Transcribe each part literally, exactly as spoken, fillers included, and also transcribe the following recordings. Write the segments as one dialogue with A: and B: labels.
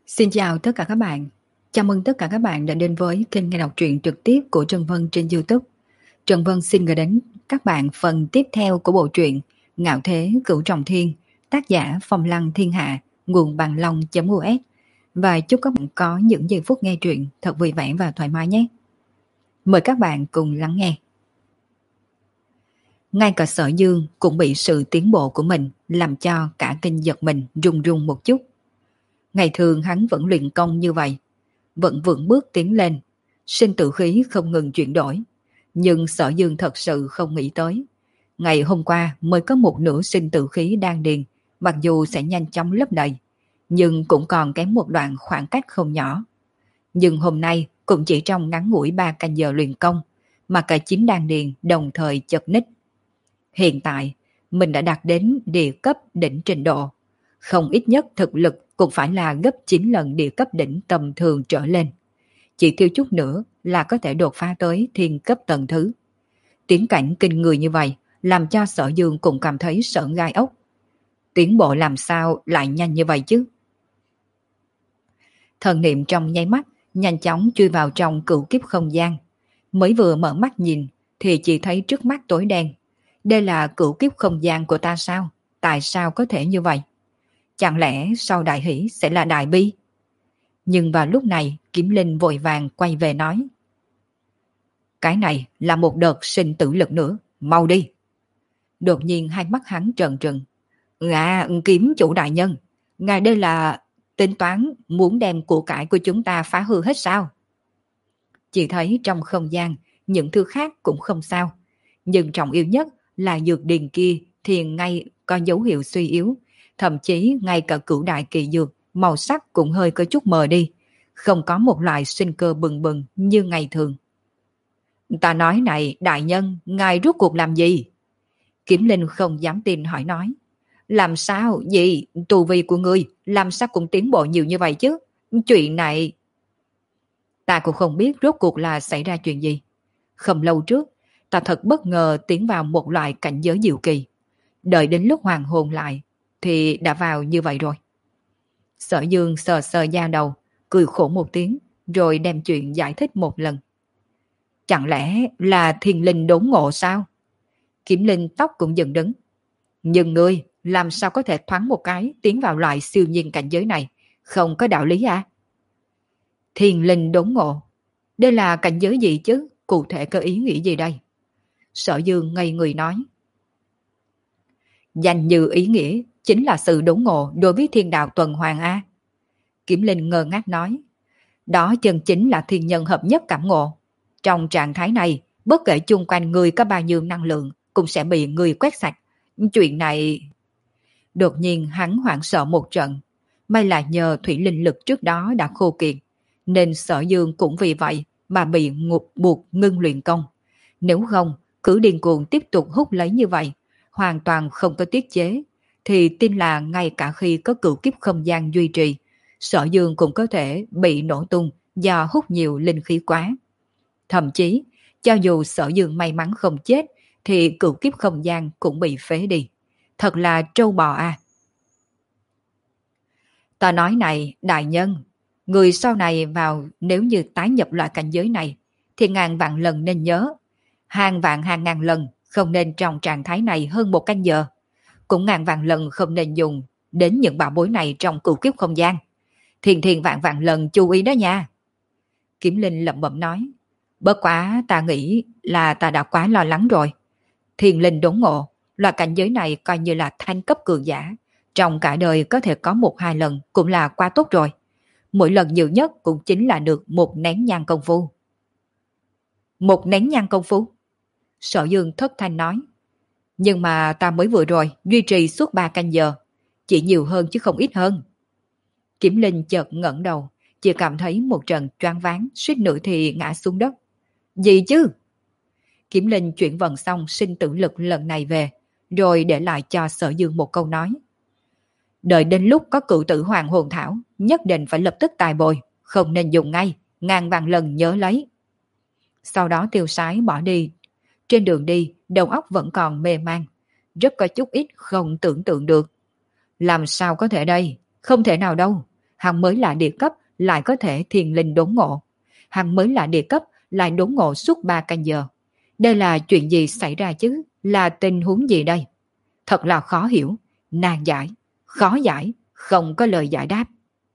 A: Xin chào tất cả các bạn. Chào mừng tất cả các bạn đã đến với kênh nghe đọc truyện trực tiếp của Trần Vân trên YouTube. Trần Vân xin gửi đến các bạn phần tiếp theo của bộ truyện Ngạo Thế Cửu Trọng Thiên, tác giả Phong Lăng Thiên Hạ, nguồn bằng long.us. Và chúc các bạn có những giây phút nghe truyện thật vui vẻ và thoải mái nhé. Mời các bạn cùng lắng nghe. Ngay cả Sở Dương cũng bị sự tiến bộ của mình làm cho cả kinh giật mình run run một chút. Ngày thường hắn vẫn luyện công như vậy, vẫn vững bước tiến lên, sinh tử khí không ngừng chuyển đổi. Nhưng Sở Dương thật sự không nghĩ tới. Ngày hôm qua mới có một nửa sinh tử khí đang điền, mặc dù sẽ nhanh chóng lấp đầy, nhưng cũng còn kém một đoạn khoảng cách không nhỏ. Nhưng hôm nay cũng chỉ trong ngắn ngủi ba canh giờ luyện công, mà cả chín đan điền đồng thời chật ních. Hiện tại, mình đã đạt đến địa cấp đỉnh trình độ. Không ít nhất thực lực cũng phải là gấp chín lần địa cấp đỉnh tầm thường trở lên. Chỉ thiếu chút nữa là có thể đột phá tới thiên cấp tầng thứ. Tiến cảnh kinh người như vậy làm cho Sở Dương cũng cảm thấy sợ gai ốc. Tiến bộ làm sao lại nhanh như vậy chứ? Thần niệm trong nháy mắt nhanh chóng chui vào trong cửu kiếp không gian. Mới vừa mở mắt nhìn thì chỉ thấy trước mắt tối đen. Đây là cửu kiếp không gian của ta sao? Tại sao có thể như vậy? Chẳng lẽ sau đại hỷ sẽ là đại bi? Nhưng vào lúc này Kiếm Linh vội vàng quay về nói: cái này là một đợt sinh tử lực nữa, mau đi. Đột nhiên hai mắt hắn trợn trừng. À, Kiếm chủ đại nhân, ngài đây là tính toán muốn đem của cải của chúng ta phá hư hết sao? Chỉ thấy trong không gian những thứ khác cũng không sao, nhưng trọng yếu nhất là dược điền kia thì ngay có dấu hiệu suy yếu. Thậm chí ngay cả cửu đại kỳ dược màu sắc cũng hơi có chút mờ đi, không có một loại sinh cơ bừng bừng như ngày thường. Ta nói này đại nhân, ngài rốt cuộc làm gì? Kiếm Linh không dám tin hỏi nói. Làm sao gì? Tu vi của ngươi làm sao cũng tiến bộ nhiều như vậy chứ? Chuyện này... Ta cũng không biết rốt cuộc là xảy ra chuyện gì. Không lâu trước, ta thật bất ngờ tiến vào một loại cảnh giới diệu kỳ. Đợi đến lúc hoàn hồn lại thì đã vào như vậy rồi. Sở Dương sờ sờ da đầu, cười khổ một tiếng, rồi đem chuyện giải thích một lần. Chẳng lẽ là thiên linh đốn ngộ sao? Kiếm Linh tóc cũng dựng đứng. Nhưng ngươi làm sao có thể thoáng một cái tiến vào loại siêu nhiên cảnh giới này? Không có đạo lý à? Thiên linh đốn ngộ? Đây là cảnh giới gì chứ? Cụ thể có ý nghĩa gì đây? Sở Dương ngây người nói. Danh như ý nghĩa chính là sự đốn ngộ đối với thiên đạo tuần hoàn A. Kiếm Linh ngơ ngác nói. Đó chân chính là thiên nhân hợp nhất cảm ngộ. Trong trạng thái này, bất kể chung quanh người có bao nhiêu năng lượng cũng sẽ bị người quét sạch. Chuyện này... Đột nhiên hắn hoảng sợ một trận. May là nhờ thủy linh lực trước đó đã khô kiệt, nên Sở Dương cũng vì vậy mà bị ngục buộc ngưng luyện công. Nếu không, cứ điên cuồng tiếp tục hút lấy như vậy, hoàn toàn không có tiết chế, thì tin là ngay cả khi có cửu kiếp không gian duy trì, Sở Dương cũng có thể bị nổ tung do hút nhiều linh khí quá. Thậm chí, cho dù Sở Dương may mắn không chết, thì cửu kiếp không gian cũng bị phế đi. Thật là trâu bò à. Ta nói này, đại nhân, người sau này vào nếu như tái nhập loại cảnh giới này, thì ngàn vạn lần nên nhớ. Hàng vạn hàng ngàn lần không nên trong trạng thái này hơn một canh giờ. Cũng ngàn vạn lần không nên dùng đến những bảo bối này trong cửu kiếp không gian. Thiền thiền vạn vạn lần chú ý đó nha. Kiếm Linh lẩm bẩm nói. Bất quá ta nghĩ là ta đã quá lo lắng rồi. Thiền linh đốn ngộ, loại cảnh giới này coi như là thanh cấp cường giả. Trong cả đời có thể có một hai lần cũng là quá tốt rồi. Mỗi lần nhiều nhất cũng chính là được một nén nhang công phu. Một nén nhang công phu? Sở Dương thất thanh nói. Nhưng mà ta mới vừa rồi duy trì suốt ba canh giờ. Chỉ nhiều hơn chứ không ít hơn. Kiếm Linh chợt ngẩng đầu, chỉ cảm thấy một trận choáng váng, suýt nữa thì ngã xuống đất. Gì chứ? Kiếm Linh chuyển vận xong sinh tử lực lần này về, rồi để lại cho Sở Dương một câu nói. Đợi đến lúc có cựu tử hoàng hồn thảo, nhất định phải lập tức tài bồi, không nên dùng ngay, ngàn vạn lần nhớ lấy. Sau đó tiêu sái bỏ đi. Trên đường đi, đầu óc vẫn còn mê man, rất có chút ít không tưởng tượng được. Làm sao có thể đây? Không thể nào đâu. Hắn mới là địa cấp lại có thể thiền linh đốn ngộ. Hắn mới là địa cấp lại đốn ngộ suốt ba canh giờ. Đây là chuyện gì xảy ra chứ? Là tình huống gì đây? Thật là khó hiểu, nan giải, khó giải, không có lời giải đáp.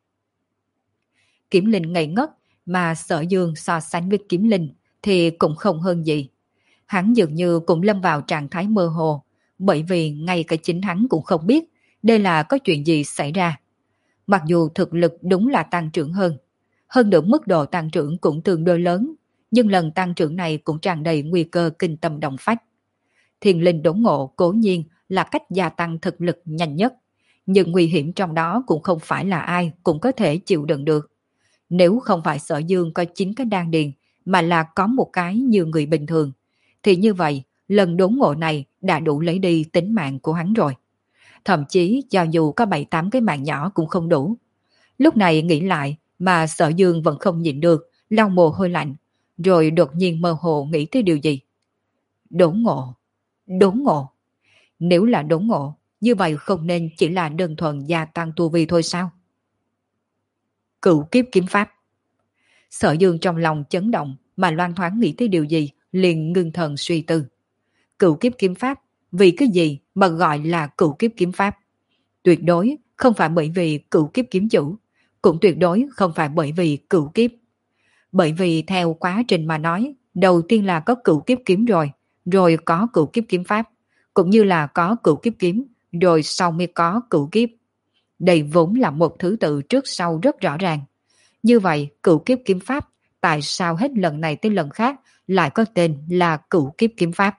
A: Kiếm linh ngây ngất, mà Sở Dương so sánh với kiếm linh thì cũng không hơn gì. Hắn dường như cũng lâm vào trạng thái mơ hồ, bởi vì ngay cả chính hắn cũng không biết đây là có chuyện gì xảy ra. Mặc dù thực lực đúng là tăng trưởng hơn, hơn nữa mức độ tăng trưởng cũng tương đối lớn, nhưng lần tăng trưởng này cũng tràn đầy nguy cơ kinh tâm động phách. Thiền linh đốn ngộ cố nhiên là cách gia tăng thực lực nhanh nhất, nhưng nguy hiểm trong đó cũng không phải là ai cũng có thể chịu đựng được. Nếu không phải Sở Dương có chín cái đan điền, mà là có một cái như người bình thường, thì như vậy lần đốn ngộ này đã đủ lấy đi tính mạng của hắn rồi. Thậm chí cho dù có bảy tám cái mạng nhỏ cũng không đủ. Lúc này nghĩ lại mà Sở Dương vẫn không nhịn được, lau mồ hôi lạnh, rồi đột nhiên mơ hồ nghĩ tới điều gì. Đốn ngộ, đốn ngộ. Nếu là đốn ngộ, như vậy không nên chỉ là đơn thuần gia tăng tu vi thôi sao? Cửu kiếp kiếm pháp. Sở Dương trong lòng chấn động, mà loan thoáng nghĩ tới điều gì, liền ngưng thần suy tư. Cửu kiếp kiếm pháp, vì cái gì mà gọi là cửu kiếp kiếm pháp? Tuyệt đối không phải bởi vì cửu kiếp kiếm chủ, cũng tuyệt đối không phải bởi vì cửu kiếp. Bởi vì theo quá trình mà nói, đầu tiên là có cửu kiếp kiếm rồi, rồi có cửu kiếp kiếm pháp, cũng như là có cửu kiếp kiếm, rồi sau mới có cửu kiếp. Đây vốn là một thứ tự trước sau rất rõ ràng. Như vậy, cửu kiếp kiếm pháp, tại sao hết lần này tới lần khác lại có tên là cửu kiếp kiếm pháp?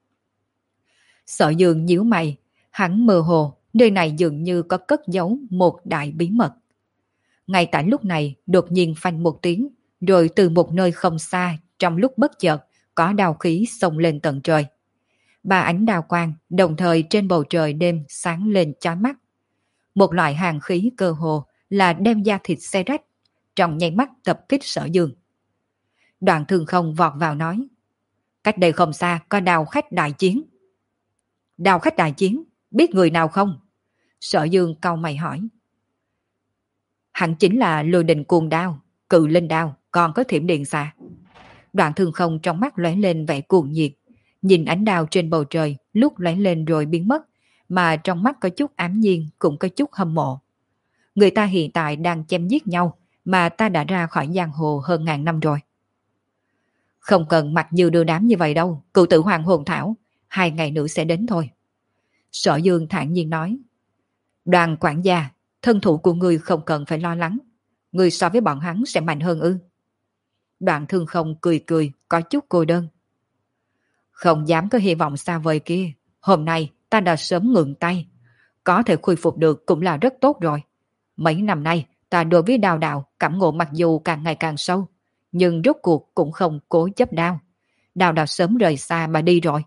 A: Sở Dương nhíu mày, hắn mơ hồ, nơi này dường như có cất giấu một đại bí mật. Ngay tại lúc này, đột nhiên phanh một tiếng, rồi từ một nơi không xa, trong lúc bất chợt, có đao khí xông lên tận trời. Ba ánh đao quang, đồng thời trên bầu trời đêm sáng lên chói mắt. Một loại hàng khí cơ hồ là đem da thịt xé rách, trong nháy mắt tập kích Sở Dương. Đoạn Thường Không vọt vào nói, cách đây không xa có đao khách đại chiến. Đao khách đại chiến, biết người nào không? Sở Dương cau mày hỏi. Hẳn chính là Lôi Đình Cuồng Đao, Cự Linh Đao, còn có Thiểm Điện Xà. Đoạn Thường Không trong mắt lóe lên vẻ cuồng nhiệt, nhìn ánh đao trên bầu trời lúc lóe lên rồi biến mất, mà trong mắt có chút ám nhiên, cũng có chút hâm mộ. Người ta hiện tại đang chém giết nhau, mà ta đã ra khỏi giang hồ hơn ngàn năm rồi. Không cần mặc như đưa đám như vậy đâu, cựu tử hoàng hồn thảo, hai ngày nữa sẽ đến thôi. Sở Dương thản nhiên nói. Đoàn quản gia, thân thủ của người không cần phải lo lắng. Người so với bọn hắn sẽ mạnh hơn ư? Đoạn Thương Không cười cười, có chút cô đơn. Không dám có hy vọng xa vời kia. Hôm nay ta đã sớm ngừng tay. Có thể khôi phục được cũng là rất tốt rồi. Mấy năm nay ta đối với đao đạo cảm ngộ mặc dù càng ngày càng sâu, nhưng rốt cuộc cũng không cố chấp đao. Đao đạo sớm rời xa mà đi rồi.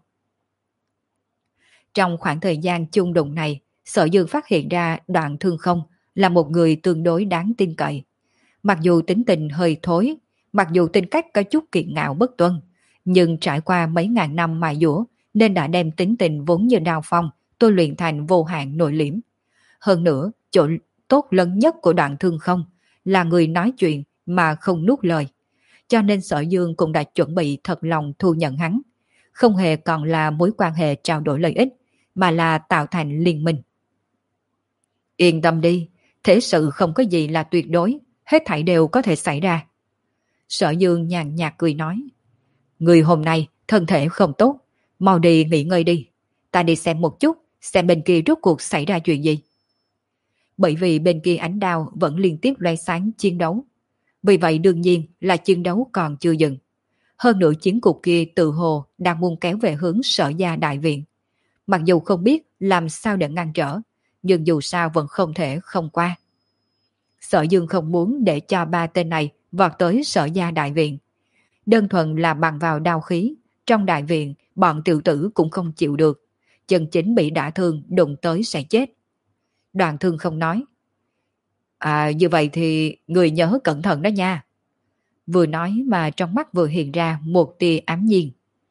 A: Trong khoảng thời gian chung đụng này, Sở Dương phát hiện ra Đoạn Thương Không là một người tương đối đáng tin cậy. Mặc dù tính tình hơi thối, mặc dù tính cách có chút kiệt ngạo bất tuân, nhưng trải qua mấy ngàn năm mài dũa nên đã đem tính tình vốn như đao phong tôi luyện thành vô hạn nội liễm. Hơn nữa, chỗ tốt lớn nhất của Đoạn Thương Không là người nói chuyện mà không nuốt lời. Cho nên Sở Dương cũng đã chuẩn bị thật lòng thu nhận hắn. Không hề còn là mối quan hệ trao đổi lợi ích, mà là tạo thành liên minh. Yên tâm đi, thế sự không có gì là tuyệt đối, hết thảy đều có thể xảy ra. Sở Dương nhàn nhạt cười nói. Người hôm nay thân thể không tốt, mau đi nghỉ ngơi đi. Ta đi xem một chút, xem bên kia rốt cuộc xảy ra chuyện gì. Bởi vì bên kia ánh đao vẫn liên tiếp loe sáng chiến đấu. Vì vậy đương nhiên là chiến đấu còn chưa dừng. Hơn nữa chiến cục kia tự hồ đang muốn kéo về hướng Sở gia đại viện. Mặc dù không biết làm sao để ngăn trở, nhưng dù sao vẫn không thể không qua. Sở Dương không muốn để cho ba tên này vọt tới Sở gia đại viện. Đơn thuần là bằng vào đao khí, trong đại viện bọn tiểu tử cũng không chịu được. Chân chính bị đả thương đụng tới sẽ chết. Đoạn Thương Không nói. À như vậy thì người nhớ cẩn thận đó nha. Vừa nói mà trong mắt vừa hiện ra một tia ám nhiên.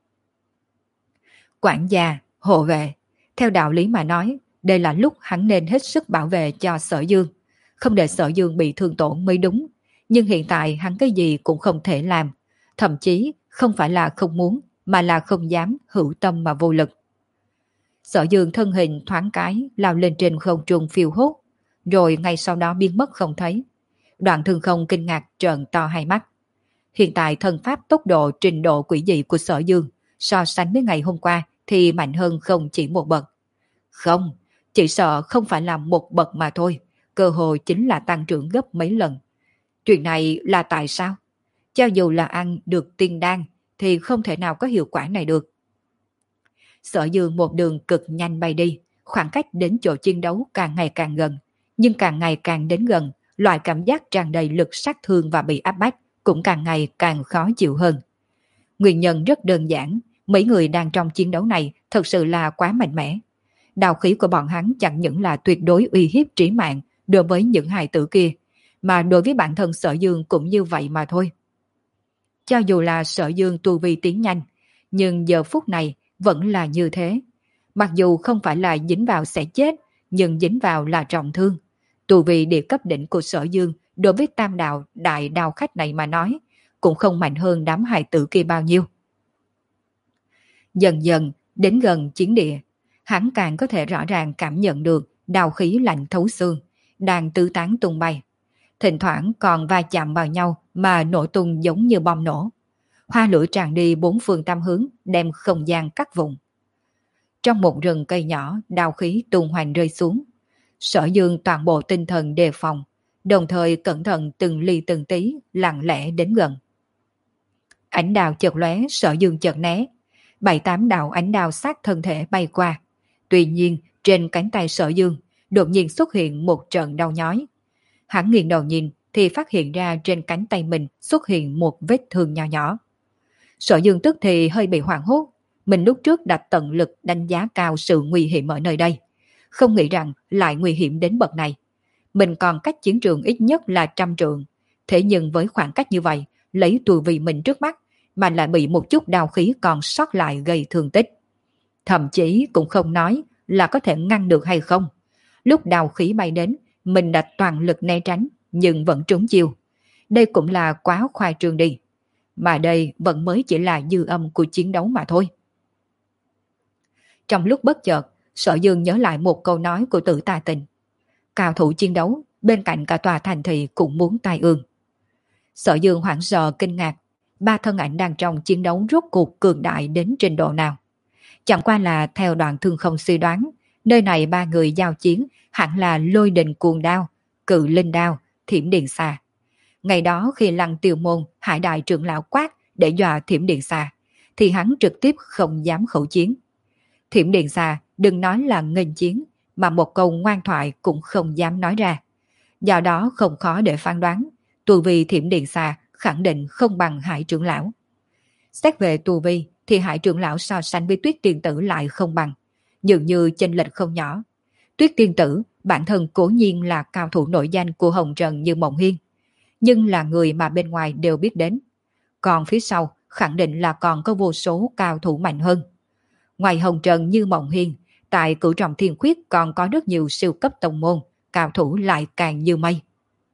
A: Quản gia, hộ vệ, theo đạo lý mà nói, đây là lúc hắn nên hết sức bảo vệ cho Sở Dương. không để Sở Dương bị thương tổn mới đúng. Nhưng hiện tại hắn cái gì cũng không thể làm. Thậm chí không phải là không muốn, mà là không dám, hữu tâm mà vô lực. Sở Dương thân hình thoáng cái lao lên trên không trung phiêu hốt, rồi ngay sau đó biến mất không thấy. Đoạn Thương Không kinh ngạc trợn to hai mắt. Hiện tại thân pháp tốc độ trình độ quỷ dị của Sở Dương so sánh với ngày hôm qua thì mạnh hơn không chỉ một bậc. Không, chỉ sợ không phải là một bậc mà thôi, cơ hội chính là tăng trưởng gấp mấy lần. Chuyện này là tại sao? Cho dù là ăn được tiên đan thì không thể nào có hiệu quả này được. Sở Dương một đường cực nhanh bay đi, khoảng cách đến chỗ chiến đấu càng ngày càng gần, nhưng càng ngày càng đến gần, loại cảm giác tràn đầy lực sát thương và bị áp bách cũng càng ngày càng khó chịu hơn. Nguyên nhân rất đơn giản, mấy người đang trong chiến đấu này thật sự là quá mạnh mẽ. Đạo khí của bọn hắn chẳng những là tuyệt đối uy hiếp trí mạng đối với những hài tử kia, mà đối với bản thân Sở Dương cũng như vậy mà thôi. Cho dù là Sở Dương tu vi tiến nhanh, nhưng giờ phút này vẫn là như thế. Mặc dù không phải là dính vào sẽ chết, nhưng dính vào là trọng thương. Tu vi địa cấp đỉnh của Sở Dương đối với tam đạo đại đao khách này mà nói, cũng không mạnh hơn đám hài tử kia bao nhiêu. Dần dần, đến gần chiến địa, hắn càng có thể rõ ràng cảm nhận được đao khí lạnh thấu xương, đang tứ tán tung bay. Thỉnh thoảng còn va chạm vào nhau mà nổ tung giống như bom nổ. Hoa lửa tràn đi bốn phương tám hướng, đem không gian cắt vùng. Trong một rừng cây nhỏ, đao khí tung hoành rơi xuống. Sở Dương toàn bộ tinh thần đề phòng, đồng thời cẩn thận từng ly từng tí, lặng lẽ đến gần. Ánh đao chợt lóe, Sở Dương chợt né. Bảy tám đạo ánh đao sát thân thể bay qua. Tuy nhiên, trên cánh tay Sở Dương, đột nhiên xuất hiện một trận đau nhói. Hắn nghiêng đầu nhìn, thì phát hiện ra trên cánh tay mình xuất hiện một vết thương nhỏ nhỏ. Sở Dương tức thì hơi bị hoảng hốt. Mình lúc trước đã tận lực đánh giá cao sự nguy hiểm ở nơi đây. Không nghĩ rằng lại nguy hiểm đến bậc này. Mình còn cách chiến trường ít nhất là trăm trượng. Thế nhưng với khoảng cách như vậy, lấy tù vì mình trước mắt, mà lại bị một chút đao khí còn sót lại gây thương tích. Thậm chí cũng không nói là có thể ngăn được hay không. Lúc đao khí bay đến, mình đã toàn lực né tránh, nhưng vẫn trúng chiêu. Đây cũng là quá khoa trương đi. Mà đây vẫn mới chỉ là dư âm của chiến đấu mà thôi. Trong lúc bất chợt, Sở Dương nhớ lại một câu nói của Tử Tà Tình. Cao thủ chiến đấu, bên cạnh cả tòa thành thị cũng muốn tai ương. Sở Dương hoảng sợ kinh ngạc, ba thân ảnh đang trong chiến đấu rốt cuộc cường đại đến trình độ nào. Chẳng qua là theo Đoạn Thương Không suy đoán, nơi này ba người giao chiến hẳn là Lôi Đình Cuồng Đao, Cự Linh Đao, Thiểm Điện Xà. Ngày đó khi Lăng Tiêu Môn, Hải Đại trưởng lão quát để dọa Thiểm Điện Xà, thì hắn trực tiếp không dám khẩu chiến. Thiểm Điện Xà đừng nói là nghênh chiến, mà một câu ngoan thoại cũng không dám nói ra. Do đó không khó để phán đoán, tu vi Thiểm Điện Xà khẳng định không bằng Hải trưởng lão. Xét về tu vi thì Hải trưởng lão so sánh với Tuyết Tiên Tử lại không bằng, dường như chênh lệch không nhỏ. Tuyết Tiên Tử bản thân cố nhiên là cao thủ nổi danh của Hồng Trần như Mộng Hiên, nhưng là người mà bên ngoài đều biết đến. Còn phía sau khẳng định là còn có vô số cao thủ mạnh hơn. Ngoài Hồng Trần như Mộng Hiên, tại Cửu Trọng Thiên Khuyết còn có rất nhiều siêu cấp tông môn, cao thủ lại càng như mây.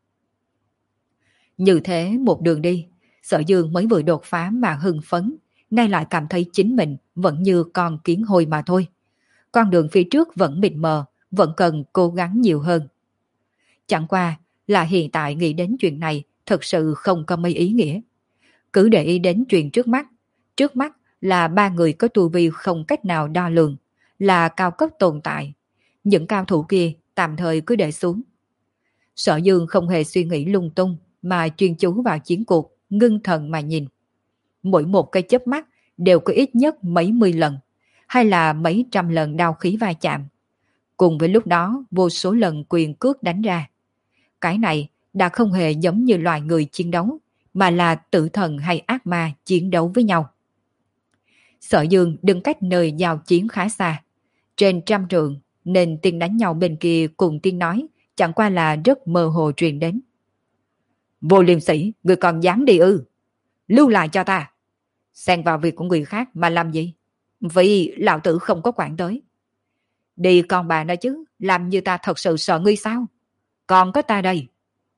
A: Như thế một đường đi, Sở Dương mới vừa đột phá mà hưng phấn, nay lại cảm thấy chính mình vẫn như con kiến hôi mà thôi. Con đường phía trước vẫn mịt mờ, vẫn cần cố gắng nhiều hơn. Chẳng qua là hiện tại nghĩ đến chuyện này thật sự không có mấy ý nghĩa. Cứ để ý đến chuyện trước mắt. Trước mắt là ba người có tu vi không cách nào đo lường, là cao cấp tồn tại. Những cao thủ kia tạm thời cứ để xuống. Sở Dương không hề suy nghĩ lung tung, mà chuyên chú vào chiến cuộc, ngưng thần mà nhìn. Mỗi một cái chớp mắt đều có ít nhất mấy mươi lần, hay là mấy trăm lần đao khí va chạm. Cùng với lúc đó vô số lần quyền cước đánh ra. Cái này đã không hề giống như loài người chiến đấu, mà là tử thần hay ác ma chiến đấu với nhau. Sở Dương đứng cách nơi giao chiến khá xa, trên trăm trượng, nên tiếng đánh nhau bên kia cùng tiếng nói chẳng qua là rất mơ hồ truyền đến. Vô Liêm Sĩ, người còn dám đi ư? Lưu lại cho ta. Xen vào việc của người khác mà làm gì? Vì lão tử không có quản tới. Đi con bà nói chứ, làm như ta thật sự sợ ngươi sao? còn có ta đây.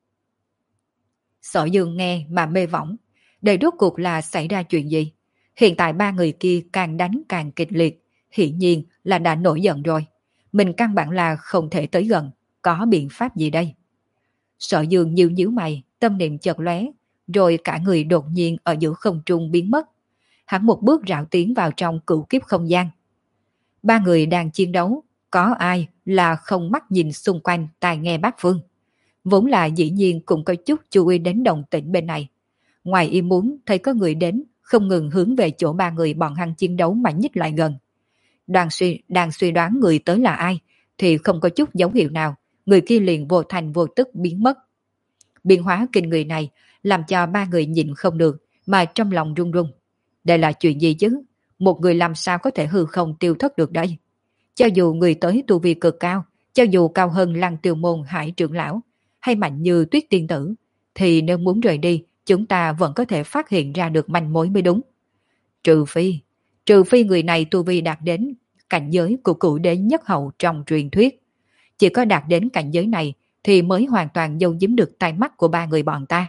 A: Sở Dương nghe mà mê võng. Đây rốt cuộc là xảy ra chuyện gì? Hiện tại ba người kia càng đánh càng kịch liệt. Hiển nhiên là đã nổi giận rồi. Mình căn bản là không thể tới gần. Có biện pháp gì đây? Sở Dương nhíu nhíu mày, tâm niệm chợt lóe, rồi cả người đột nhiên ở giữa không trung biến mất. Hắn một bước rảo tiến vào trong cửu kiếp không gian. Ba người đang chiến đấu, có ai là không mắt nhìn xung quanh tai nghe bát phương. Vốn là dĩ nhiên cũng có chút chú ý đến động tĩnh bên này. Ngoài ý muốn thấy có người đến, không ngừng hướng về chỗ ba người bọn hắn chiến đấu mà nhích lại gần. Đang suy, đang suy đoán người tới là ai, thì không có chút dấu hiệu nào, người kia liền vô thành vô tức biến mất. Biến hóa kinh người này làm cho ba người nhịn không được, mà trong lòng run run. Đây là chuyện gì chứ? Một người làm sao có thể hư không tiêu thất được đây? Cho dù người tới tu vi cực cao, cho dù cao hơn Lăng Tiêu Môn Hải trưởng lão, hay mạnh như Tuyết Tiên Tử, thì nếu muốn rời đi, chúng ta vẫn có thể phát hiện ra được manh mối mới đúng. Trừ phi, trừ phi người này tu vi đạt đến cảnh giới của cửu đế nhất hậu trong truyền thuyết. Chỉ có đạt đến cảnh giới này thì mới hoàn toàn giấu giếm được tai mắt của ba người bọn ta.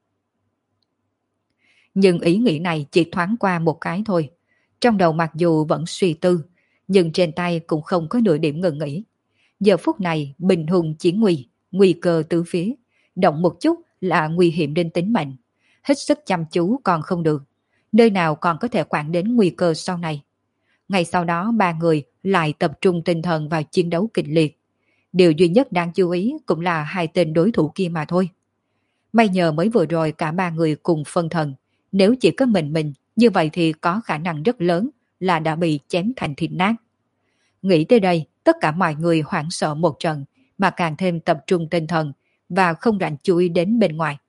A: Nhưng ý nghĩ này chỉ thoáng qua một cái thôi. Trong đầu mặc dù vẫn suy tư, nhưng trên tay cũng không có nửa điểm ngừng nghỉ. Giờ phút này bình hùng chiến nguy, nguy cơ tứ phía, động một chút là nguy hiểm đến tính mệnh. Hết sức chăm chú còn không được, nơi nào còn có thể quản đến nguy cơ sau này. Ngay sau đó ba người lại tập trung tinh thần vào chiến đấu kịch liệt. Điều duy nhất đáng chú ý cũng là hai tên đối thủ kia mà thôi. May nhờ mới vừa rồi cả ba người cùng phân thần, nếu chỉ có mình mình, như vậy thì có khả năng rất lớn là đã bị chém thành thịt nát. Nghĩ tới đây, tất cả mọi người hoảng sợ một trận, mà càng thêm tập trung tinh thần và không rảnh chú ý đến bên ngoài.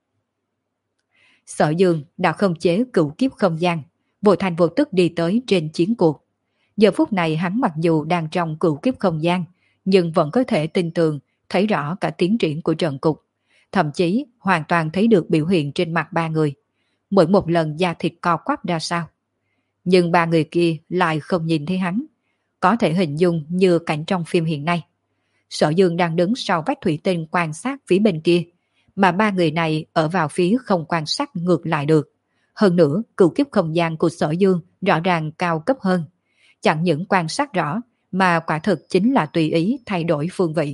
A: Sở Dương đã không chế cửu kiếp không gian, vô thành vô tức đi tới trên chiến cuộc. Giờ phút này hắn mặc dù đang trong cửu kiếp không gian, nhưng vẫn có thể tin tưởng thấy rõ cả tiến triển của trận cục. Thậm chí hoàn toàn thấy được biểu hiện trên mặt ba người. Mỗi một lần da thịt co quắp ra sao. Nhưng ba người kia lại không nhìn thấy hắn. Có thể hình dung như cảnh trong phim hiện nay. Sở Dương đang đứng sau vách thủy tinh quan sát phía bên kia, mà ba người này ở vào phía không quan sát ngược lại được. Hơn nữa, cửu kiếp không gian của Sở Dương rõ ràng cao cấp hơn. Chẳng những quan sát rõ, mà quả thực chính là tùy ý thay đổi phương vị.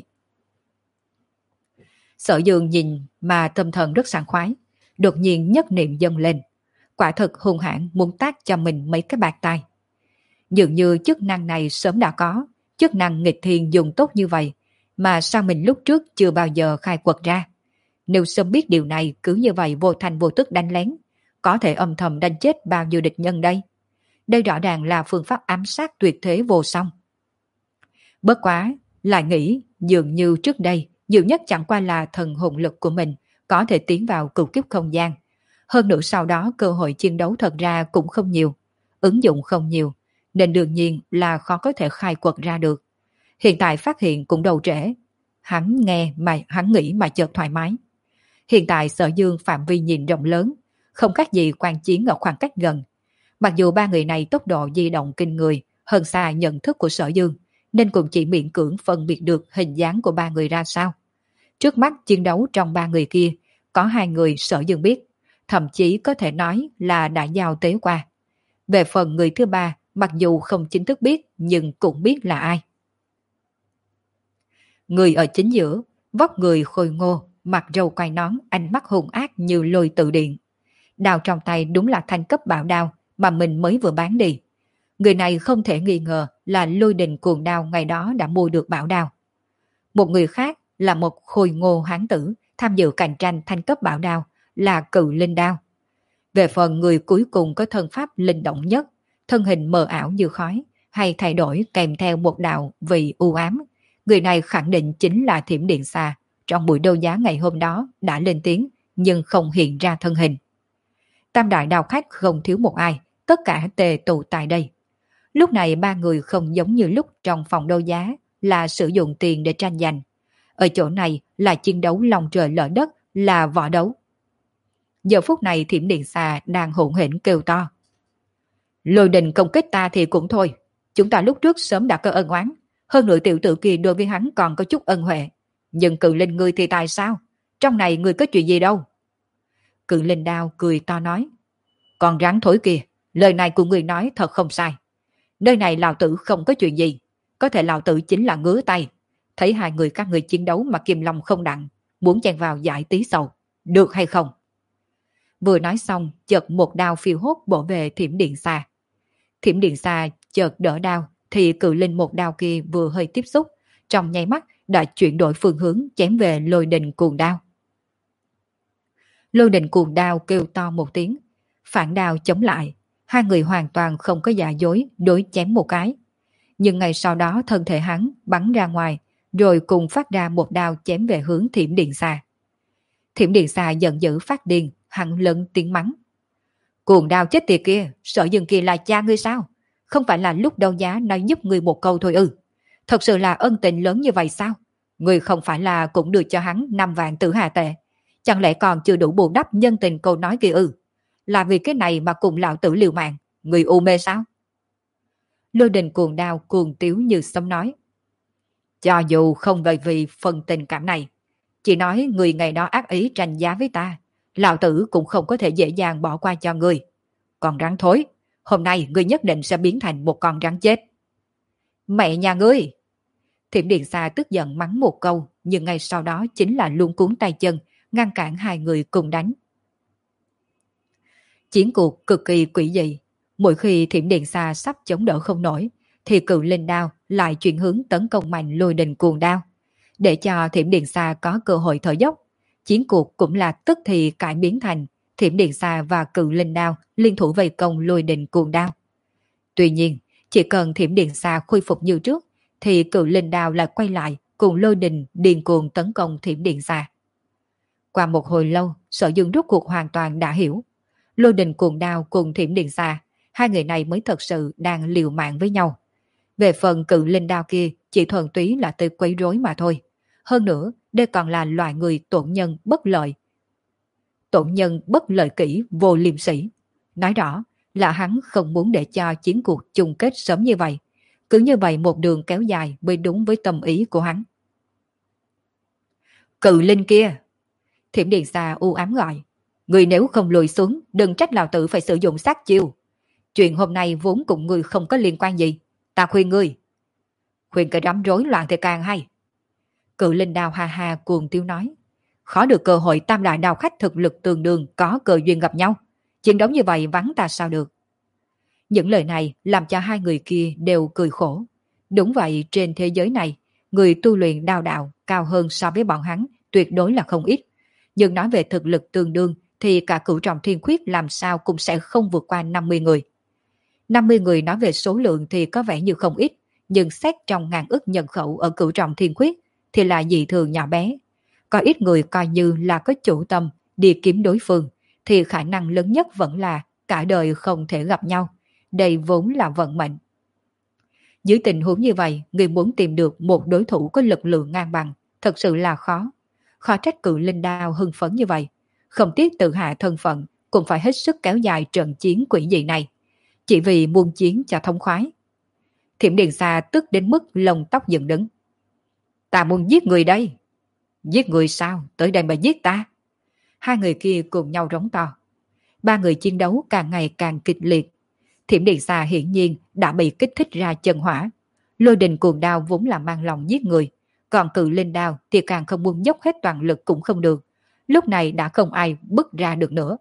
A: Sở Dương nhìn mà tâm thần rất sảng khoái, đột nhiên nhất niệm dâng lên. Quả thực hung hãn muốn tác cho mình mấy cái bạt tay. Dường như chức năng này sớm đã có, chức năng nghịch thiên dùng tốt như vậy, mà sao mình lúc trước chưa bao giờ khai quật ra. Nếu sớm biết điều này cứ như vậy vô thành vô tức đánh lén, có thể âm thầm đánh chết bao nhiêu địch nhân đây. Đây rõ ràng là phương pháp ám sát tuyệt thế vô song. Bất quá, lại nghĩ dường như trước đây, nhiều nhất chẳng qua là thần hồn lực của mình có thể tiến vào cửu kiếp không gian. Hơn nữa sau đó cơ hội chiến đấu thật ra cũng không nhiều, ứng dụng không nhiều, nên đương nhiên là khó có thể khai quật ra được. Hiện tại phát hiện cũng đầu trễ. Hắn nghe mà hắn nghĩ mà chợt thoải mái. Hiện tại Sở Dương phạm vi nhìn rộng lớn, không khác gì quan chiến ở khoảng cách gần. Mặc dù ba người này tốc độ di động kinh người, hơn xa nhận thức của Sở Dương, nên cũng chỉ miễn cưỡng phân biệt được hình dáng của ba người ra sao. Trước mắt chiến đấu trong ba người kia, có hai người Sở Dương biết, thậm chí có thể nói là đã giao tế qua. Về phần người thứ ba, mặc dù không chính thức biết, nhưng cũng biết là ai. Người ở chính giữa, vóc người khôi ngô, mặt râu quai nón, ánh mắt hung ác như lôi tự điện. Đao trong tay đúng là thanh cấp bảo đao mà mình mới vừa bán đi. Người này không thể nghi ngờ là Lôi Đình Cuồng Đao ngày đó đã mua được bảo đao. Một người khác là một khôi ngô hán tử tham dự cạnh tranh thanh cấp bảo đao là Cự Linh Đao. Về phần người cuối cùng có thân pháp linh động nhất, thân hình mờ ảo như khói, hay thay đổi kèm theo một đạo vị u ám, người này khẳng định chính là Thiểm Điện Xà, trong buổi đấu giá ngày hôm đó đã lên tiếng nhưng không hiện ra thân hình. Tam đại đao khách không thiếu một ai, tất cả tề tụ tại đây. Lúc này ba người không giống như lúc trong phòng đấu giá là sử dụng tiền để tranh giành. Ở chỗ này là chiến đấu lòng trời lở đất, là võ đấu. Giờ phút này Thiểm Điện Xà đang hỗn hển kêu to. Lôi Đình công kích ta thì cũng thôi, chúng ta lúc trước sớm đã có ân oán, hơn nữa tiểu tử kia đối với hắn còn có chút ân huệ. Nhưng cự linh ngươi thì tại sao? Trong này ngươi có chuyện gì đâu? Cự linh đao cười to nói. Còn rắn thối kia, lời này của ngươi nói thật không sai. Nơi này lão tử không có chuyện gì. Có thể lão tử chính là ngứa tay. Thấy hai người các người chiến đấu mà kiềm lòng không đặng, muốn chen vào giải tí sầu. Được hay không? Vừa nói xong, chợt một đao phiêu hốt bổ về Thiểm Điện Sa. Thiểm Điện Sa chợt đỡ đao, thì cự linh một đao kia vừa hơi tiếp xúc, trong nháy mắt đã chuyển đổi phương hướng chém về Lôi Đình Cuồng Đao. Lôi Đình Cuồng Đao kêu to một tiếng, phản đao chống lại, hai người hoàn toàn không có giả dối đối chém một cái. Nhưng ngay sau đó thân thể hắn bắn ra ngoài, rồi cùng phát ra một đao chém về hướng Thiểm Điện Sa. Thiểm Điện Sa giận dữ phát điên, hắn lớn tiếng mắng. Cuồng đao chết tiệt kia, Sở Dương kia là cha ngươi sao? Không phải là lúc đấu giá nói giúp ngươi một câu thôi ư? Thật sự là ân tình lớn như vậy sao? Ngươi không phải là cũng được cho hắn năm vạn tử hà tệ? Chẳng lẽ còn chưa đủ bù đắp nhân tình câu nói kia ư? Là vì cái này mà cùng lão tử liều mạng, ngươi u mê sao? Lôi Đình Cuồng Đao cuồng tiếu như sấm nói. Cho dù không bởi vì phần tình cảm này, chỉ nói người ngày đó ác ý tranh giá với ta, lão tử cũng không có thể dễ dàng bỏ qua cho ngươi. Còn rắn thối, hôm nay ngươi nhất định sẽ biến thành một con rắn chết. Mẹ nhà ngươi! Thiểm Điện Sa tức giận mắng một câu, nhưng ngay sau đó chính là luống cuốn tay chân, ngăn cản hai người cùng đánh. Chiến cuộc cực kỳ quỷ dị. Mỗi khi Thiểm Điện Sa sắp chống đỡ không nổi, thì cự linh đao lại chuyển hướng tấn công mạnh Lôi Đình Cuồng Đao. Để cho Thiểm Điện Sa có cơ hội thở dốc, chiến cuộc cũng là tức thì cải biến thành Thiểm Điện Sa và cự linh đao liên thủ vây công Lôi Đình Cuồng Đao. Tuy nhiên, chỉ cần Thiểm Điện Sa khôi phục như trước, thì cự linh đao lại quay lại cùng Lôi Đình điên cuồng tấn công Thiểm Điện Sa. Qua một hồi lâu, Sở Dương rốt cuộc hoàn toàn đã hiểu. Lôi Đình Cuồng Đao cùng Thiểm Điện Sa, hai người này mới thật sự đang liều mạng với nhau. Về phần cự linh đao kia, chỉ thuần túy là tới quấy rối mà thôi. Hơn nữa, đây còn là loại người tổn nhân bất lợi. Tổn nhân bất lợi kỹ vô liêm sỉ. Nói rõ là hắn không muốn để cho chiến cuộc chung kết sớm như vậy. Cứ như vậy một đường kéo dài mới đúng với tâm ý của hắn. Cự linh kia! Thiểm Điện Sa u ám gọi. Người nếu không lùi xuống, đừng trách lão tử phải sử dụng sát chiêu. Chuyện hôm nay vốn cùng người không có liên quan gì. Ta khuyên ngươi. Khuyên cái đám rối loạn thì càng hay. Cự linh đao ha ha cuồng tiêu nói. Khó được cơ hội tam đại đao khách thực lực tương đương có cơ duyên gặp nhau. Chiến đấu như vậy vắng ta sao được. Những lời này làm cho hai người kia đều cười khổ. Đúng vậy, trên thế giới này, người tu luyện đao đạo cao hơn so với bọn hắn tuyệt đối là không ít. Nhưng nói về thực lực tương đương thì cả Cửu Trọng Thiên Khuyết làm sao cũng sẽ không vượt qua năm mươi người. năm mươi người nói về số lượng thì có vẻ như không ít, nhưng xét trong ngàn ức nhân khẩu ở Cửu Trọng Thiên Khuyết thì là dị thường nhỏ bé. Có ít người coi như là có chủ tâm đi kiếm đối phương, thì khả năng lớn nhất vẫn là cả đời không thể gặp nhau. Đây vốn là vận mệnh. Dưới tình huống như vậy, người muốn tìm được một đối thủ có lực lượng ngang bằng, thật sự là khó. Khó trách cự linh đao hưng phấn như vậy. Không tiếc tự hạ thân phận, cũng phải hết sức kéo dài trận chiến quỷ dị này. Chỉ vì muôn chiến cho thông khoái. Thiểm Điện Sa tức đến mức lông tóc dựng đứng. Ta muốn giết người đây. Giết người sao? Tới đây mà giết ta. Hai người kia cùng nhau rống to. Ba người chiến đấu càng ngày càng kịch liệt. Thiểm Điện Sa hiển nhiên đã bị kích thích ra chân hỏa. Lôi Đình Cuồng Đao vốn là mang lòng giết người. Còn cự linh đao thì càng không muốn dốc hết toàn lực cũng không được. Lúc này đã không ai bứt ra được nữa.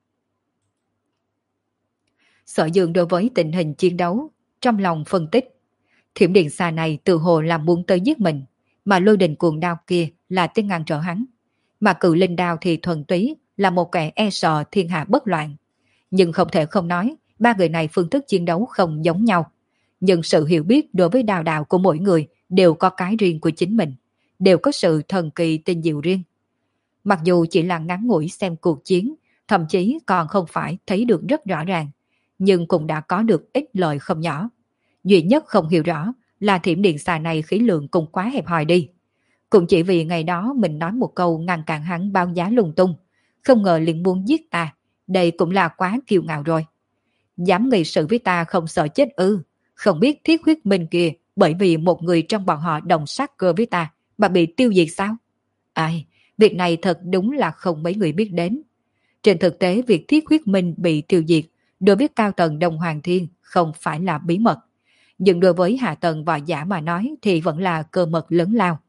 A: Sở Dương đối với tình hình chiến đấu, trong lòng phân tích. Thiểm Điện Sa này tự hồ là muốn tới giết mình, mà Lôi Đình Cuồng Đao kia là tiếng ngăn trở hắn. Mà cự linh đao thì thuần túy là một kẻ e sợ thiên hạ bất loạn. Nhưng không thể không nói, ba người này phương thức chiến đấu không giống nhau. Nhưng sự hiểu biết đối với đao đạo của mỗi người đều có cái riêng của chính mình, đều có sự thần kỳ tinh diệu riêng. Mặc dù chỉ là ngắn ngủi xem cuộc chiến, thậm chí còn không phải thấy được rất rõ ràng, nhưng cũng đã có được ít lợi không nhỏ. Duy nhất không hiểu rõ là Thiểm Điện Sa này khí lượng cũng quá hẹp hòi đi. Cũng chỉ vì ngày đó mình nói một câu ngăn cản hắn báo giá lung tung, không ngờ liền muốn giết ta, đây cũng là quá kiêu ngạo rồi. Dám nghị sự với ta không sợ chết ư? Không biết Thiết Huyết Minh kia bởi vì một người trong bọn họ đồng sát cơ với ta mà bị tiêu diệt sao? Ai, việc này thật đúng là không mấy người biết đến. Trên thực tế việc Thiết Huyết Minh bị tiêu diệt đối với cao tầng Đông Hoàng Thiên không phải là bí mật. Nhưng đối với hạ tầng võ giả mà nói thì vẫn là cơ mật lớn lao.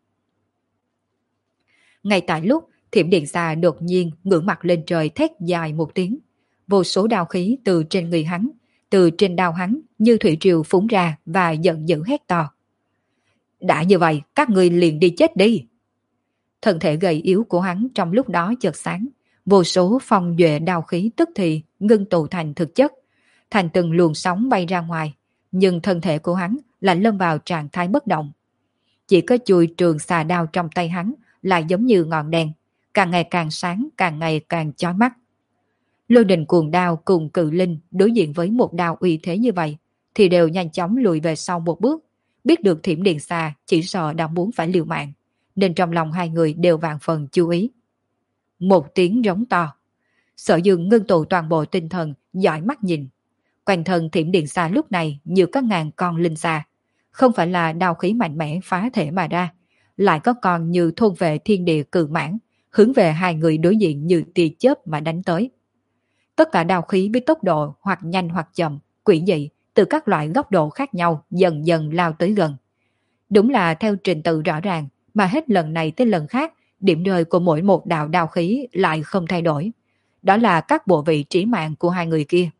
A: Ngay tại lúc Thiểm Điện Xà đột nhiên ngửa mặt lên trời thét dài một tiếng, vô số đao khí từ trên người hắn, từ trên đao hắn như thủy triều phúng ra và giận dữ hét to. Đã như vậy, các ngươi liền đi chết đi. Thân thể gầy yếu của hắn trong lúc đó chợt sáng, vô số phong duệ đao khí tức thì ngưng tụ thành thực chất, thành từng luồng sóng bay ra ngoài, nhưng thân thể của hắn lại lâm vào trạng thái bất động. Chỉ có chuôi trường xà đao trong tay hắn lại giống như ngọn đèn, càng ngày càng sáng, càng ngày càng chói mắt. Lôi Đình Cuồng Đao cùng Cự Linh đối diện với một đao uy thế như vậy, thì đều nhanh chóng lùi về sau một bước, biết được Thiểm Điện Xà chỉ sợ đang muốn phải liều mạng, nên trong lòng hai người đều vạn phần chú ý. Một tiếng rống to, Sở Dương ngưng tụ toàn bộ tinh thần, dõi mắt nhìn. Quanh thân Thiểm Điện Xà lúc này như có ngàn con linh xà, không phải là đao khí mạnh mẽ phá thể mà ra, lại có con như thôn vệ thiên địa cự mãn, hướng về hai người đối diện như tia chớp mà đánh tới. Tất cả đao khí với tốc độ hoặc nhanh hoặc chậm, quỷ dị, từ các loại góc độ khác nhau dần dần lao tới gần. Đúng là theo trình tự rõ ràng, mà hết lần này tới lần khác, điểm rơi của mỗi một đạo đao khí lại không thay đổi. Đó là các bộ vị trí mạng của hai người kia.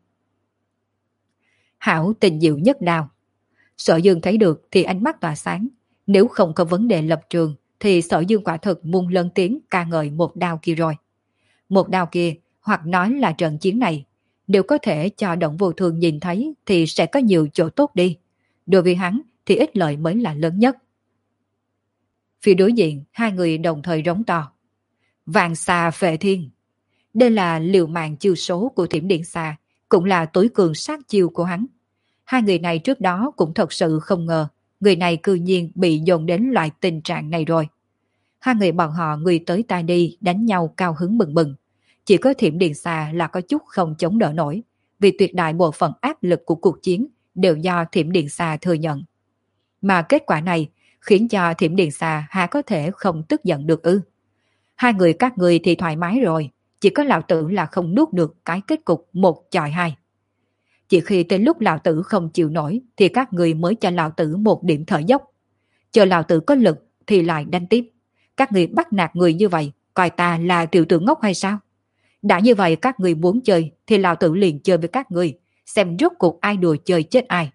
A: Hảo tình diệu nhất đao. Sở Dương thấy được thì ánh mắt tỏa sáng. Nếu không có vấn đề lập trường thì Sở Dương quả thực muốn lớn tiếng ca ngợi một đao kia rồi. Một đao kia, hoặc nói là trận chiến này, nếu có thể cho Động Vô Thương nhìn thấy thì sẽ có nhiều chỗ tốt đi. Đối với hắn thì ích lợi mới là lớn nhất. Phía đối diện, hai người đồng thời rống to. Vàng xà phệ thiên. Đây là liều mạng chiêu số của Thiểm Điện Xà, cũng là tối cường sát chiêu của hắn. Hai người này trước đó cũng thật sự không ngờ, người này cư nhiên bị dồn đến loại tình trạng này rồi. Hai người bọn họ người tới ta đi đánh nhau cao hứng bừng bừng. Chỉ có Thiểm Điện Xà là có chút không chống đỡ nổi, vì tuyệt đại bộ phận áp lực của cuộc chiến đều do Thiểm Điện Xà thừa nhận. Mà kết quả này khiến cho Thiểm Điện Xà há có thể không tức giận được ư. Hai người các người thì thoải mái rồi, chỉ có lão tử là không nuốt được cái kết cục một chọi hai. Chỉ khi tới lúc lão tử không chịu nổi thì các người mới cho lão tử một điểm thở dốc. Chờ lão tử có lực thì lại đánh tiếp. Các người bắt nạt người như vậy, coi ta là tiểu tử ngốc hay sao? Đã như vậy các người muốn chơi thì lão tử liền chơi với các người, xem rốt cuộc ai đùa chơi chết ai.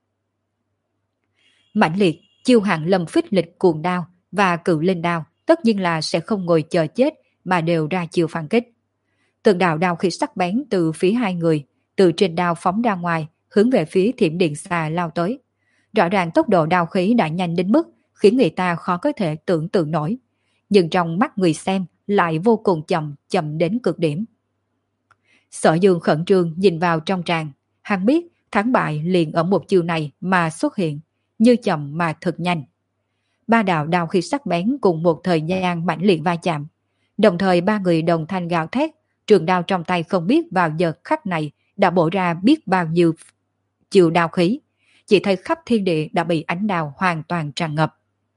A: Mãnh liệt, chiêu hàng Lâm Phích Lịch Cuồng Đao và Cự Linh Đao tất nhiên là sẽ không ngồi chờ chết mà đều ra chiêu phản kích. Từng đạo đao khí sắc bén từ phía hai người, từ trên đao phóng ra ngoài, hướng về phía Thiểm Điện Xà lao tới. Rõ ràng tốc độ đao khí đã nhanh đến mức khiến người ta khó có thể tưởng tượng nổi, nhưng trong mắt người xem lại vô cùng chậm, chậm đến cực điểm. Sở Dương khẩn trương nhìn vào trong tràng, hắn biết thắng bại liền ở một chiều này mà xuất hiện, như chậm mà thật nhanh. Ba đạo đao khí sắc bén cùng một thời gian mãnh liệt va chạm, đồng thời ba người đồng thanh gào thét, trường đao trong tay không biết vào giờ khắc này đã bổ ra biết bao nhiêu chiều đao khí, chỉ thấy khắp thiên địa đã bị ánh đao hoàn toàn tràn ngập.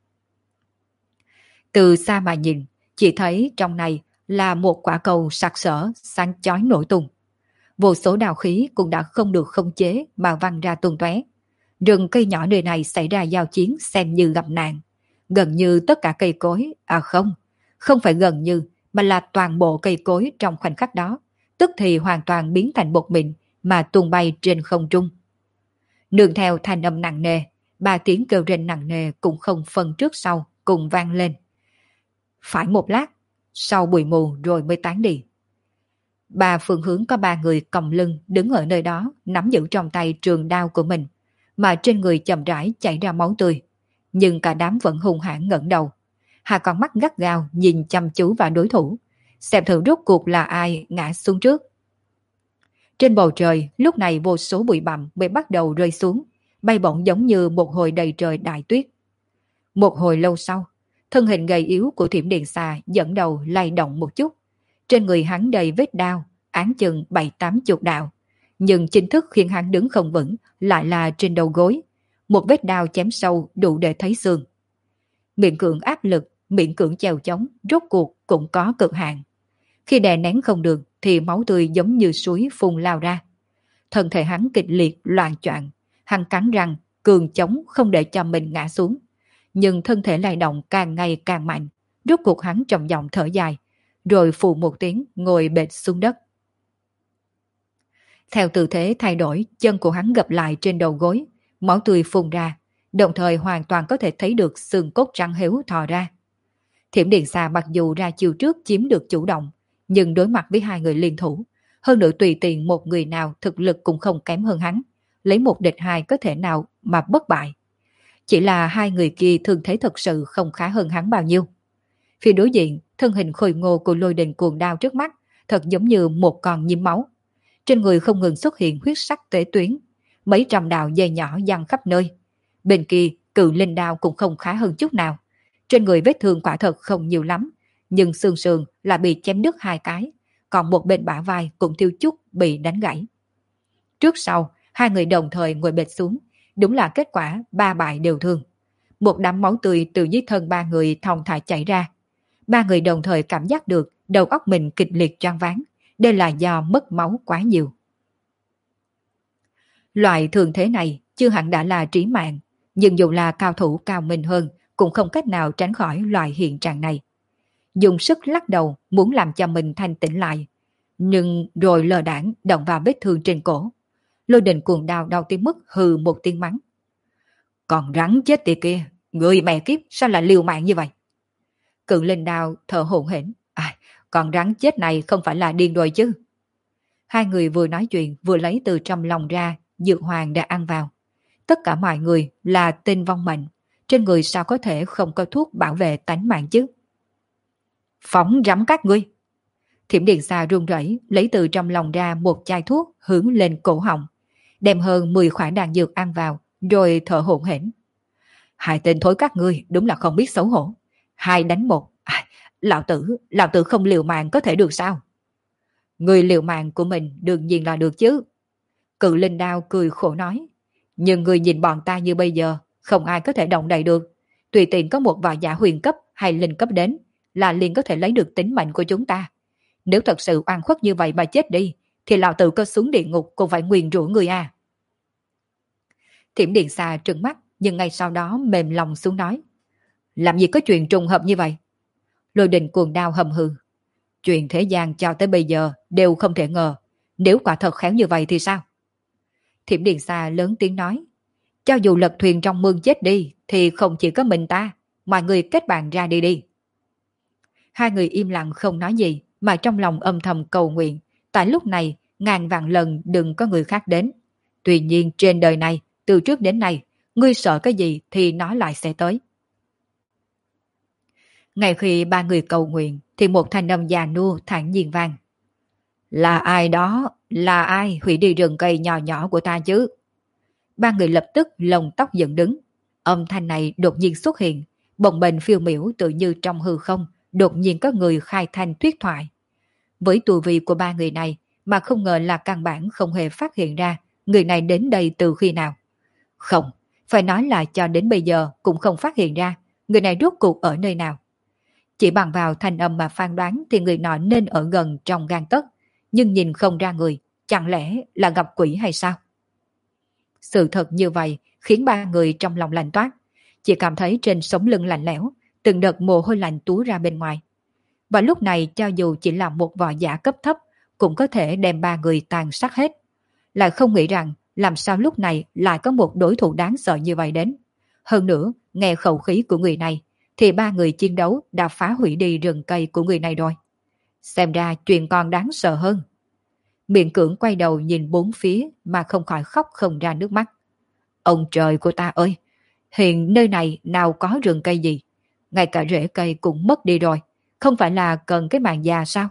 A: Từ xa mà nhìn, chỉ thấy trong này là một quả cầu sặc sỡ, sáng chói nổi tung. Vô số đao khí cũng đã không được khống chế mà văng ra tung tóe. Rừng cây nhỏ nơi này xảy ra giao chiến xem như gặp nạn. Gần như tất cả cây cối, à không, không phải gần như, mà là toàn bộ cây cối trong khoảnh khắc đó, tức thì hoàn toàn biến thành bột mịn mà tung bay trên không trung. Nương theo thanh âm nặng nề, ba tiếng kêu rên nặng nề cũng không phân trước sau cùng vang lên. Phải một lát, sau bụi mù rồi mới tán đi. Ba phương hướng có ba người còng lưng đứng ở nơi đó, nắm giữ trong tay trường đao của mình, mà trên người chậm rãi chảy ra máu tươi. Nhưng cả đám vẫn hung hãn ngẩng đầu, hai con mắt gắt gao nhìn chăm chú vào đối thủ, xem thử rốt cuộc là ai ngã xuống trước. Trên bầu trời lúc này vô số bụi bặm bị bắt đầu rơi xuống, bay bổng giống như một hồi đầy trời đại tuyết. Một hồi lâu sau, thân hình gầy yếu của Thiểm Điện Xà dẫn đầu lay động một chút. Trên người hắn đầy vết đao, án chừng bảy tám chục đạo. Nhưng chính thức khiến hắn đứng không vững lại là trên đầu gối. Một vết đao chém sâu đủ để thấy xương. Miễn cưỡng áp lực, miễn cưỡng chèo chống, rốt cuộc cũng có cực hạn. Khi đè nén không được thì máu tươi giống như suối phun lao ra. Thân thể hắn kịch liệt loạn choạng, hắn cắn răng, cường chống không để cho mình ngã xuống. Nhưng thân thể lay động càng ngày càng mạnh, rốt cuộc hắn trầm giọng thở dài, rồi phù một tiếng ngồi bệt xuống đất. Theo tư thế thay đổi, chân của hắn gập lại trên đầu gối, máu tươi phun ra, đồng thời hoàn toàn có thể thấy được xương cốt trắng héo thò ra. Thiểm Điện Xà mặc dù ra chiều trước chiếm được chủ động, nhưng đối mặt với hai người liên thủ, hơn nữa tùy tiện một người nào thực lực cũng không kém hơn hắn, lấy một địch hai có thể nào mà bất bại. Chỉ là hai người kia thường thế thật sự không khá hơn hắn bao nhiêu. Phía đối diện, thân hình khôi ngô của Lôi Đình Cuồng Đao trước mắt, thật giống như một con nhím máu. Trên người không ngừng xuất hiện huyết sắc tế tuyến, mấy trăm đạo dây nhỏ giăng khắp nơi. Bên kia, Cự Linh Đao cũng không khá hơn chút nào. Trên người vết thương quả thật không nhiều lắm, nhưng xương sườn là bị chém đứt hai cái, còn một bên bả vai cũng thiếu chút bị đánh gãy. Trước sau, hai người đồng thời ngồi bệt xuống, đúng là kết quả ba bại đều thương. Một đám máu tươi từ dưới thân ba người thong thả chảy ra. Ba người đồng thời cảm giác được đầu óc mình kịch liệt choáng váng, đây là do mất máu quá nhiều. Loại thường thế này chưa hẳn đã là trí mạng, nhưng dù là cao thủ cao minh hơn cũng không cách nào tránh khỏi loại hiện trạng này. Dùng sức lắc đầu muốn làm cho mình thanh tĩnh lại, nhưng rồi lờ đãng động vào vết thương trên cổ. Lôi Đình Cuồng Đao đau tới mức hừ một tiếng mắng. Còn rắn chết tiệt kia, người mẹ kiếp sao lại liều mạng như vậy? Cự Linh Đao thở hổn hển. À, còn rắn chết này không phải là điên rồi chứ? Hai người vừa nói chuyện vừa lấy từ trong lòng ra dược hoàng đã ăn vào. Tất cả mọi người là tên vong mệnh, trên người sao có thể không có thuốc bảo vệ tánh mạng chứ? Phóng rắm các ngươi! Thiểm Điện Xà run rẩy lấy từ trong lòng ra một chai thuốc hướng lên cổ họng, đem hơn mười khoản đan dược ăn vào, rồi thở hổn hển. Hai tên thối các ngươi đúng là không biết xấu hổ. Hai đánh một, à, lão tử, lão tử không liều mạng có thể được sao? Người liều mạng của mình đương nhiên là được chứ. Cự Linh Đao cười khổ nói. Nhưng người nhìn bọn ta như bây giờ, không ai có thể động đậy được. Tùy tiện có một võ giả huyền cấp hay linh cấp đến, là liền có thể lấy được tính mệnh của chúng ta. Nếu thật sự oan khuất như vậy mà chết đi, thì lão tử có xuống địa ngục cũng phải nguyền rủa người à. Thiểm Điện Xà trừng mắt, nhưng ngay sau đó mềm lòng xuống nói. Làm gì có chuyện trùng hợp như vậy? Lôi Đình Cuồng Đao hầm hừ. Chuyện thế gian cho tới bây giờ đều không thể ngờ. Nếu quả thật khéo như vậy thì sao? Thiểm Điện Xà lớn tiếng nói. Cho dù lật thuyền trong mương chết đi, thì không chỉ có mình ta, mọi người kết bạn ra đi đi. Hai người im lặng không nói gì, mà trong lòng âm thầm cầu nguyện. Tại lúc này, ngàn vạn lần đừng có người khác đến. Tuy nhiên trên đời này, từ trước đến nay, ngươi sợ cái gì thì nó lại sẽ tới. Ngay khi ba người cầu nguyện, thì một thanh âm già nua thản nhiên vang. Là ai đó? Là ai hủy đi rừng cây nhỏ nhỏ của ta chứ? Ba người lập tức lông tóc dựng đứng. Âm thanh này đột nhiên xuất hiện, bồng bềnh phiêu miểu tự như trong hư không, đột nhiên có người khai thanh thuyết thoại. Với tu vi của ba người này, mà không ngờ là căn bản không hề phát hiện ra người này đến đây từ khi nào. Không, phải nói là cho đến bây giờ cũng không phát hiện ra người này rốt cuộc ở nơi nào. Chỉ bằng vào thanh âm mà phán đoán thì người nọ nên ở gần trong gang tấc, nhưng nhìn không ra người, chẳng lẽ là gặp quỷ hay sao? Sự thật như vậy khiến ba người trong lòng lạnh toát, chỉ cảm thấy trên sống lưng lạnh lẽo, từng đợt mồ hôi lạnh túa ra bên ngoài. Và lúc này cho dù chỉ là một võ giả cấp thấp cũng có thể đem ba người tàn sát hết. Lại không nghĩ rằng làm sao lúc này lại có một đối thủ đáng sợ như vậy đến. Hơn nữa, nghe khẩu khí của người này, thì ba người chiến đấu đã phá hủy đi rừng cây của người này rồi. Xem ra chuyện còn đáng sợ hơn. Miệng cưỡng quay đầu nhìn bốn phía mà không khỏi khóc không ra nước mắt. Ông trời của ta ơi! Hiện nơi này nào có rừng cây gì? Ngay cả rễ cây cũng mất đi rồi. Không phải là cần cái màn già sao?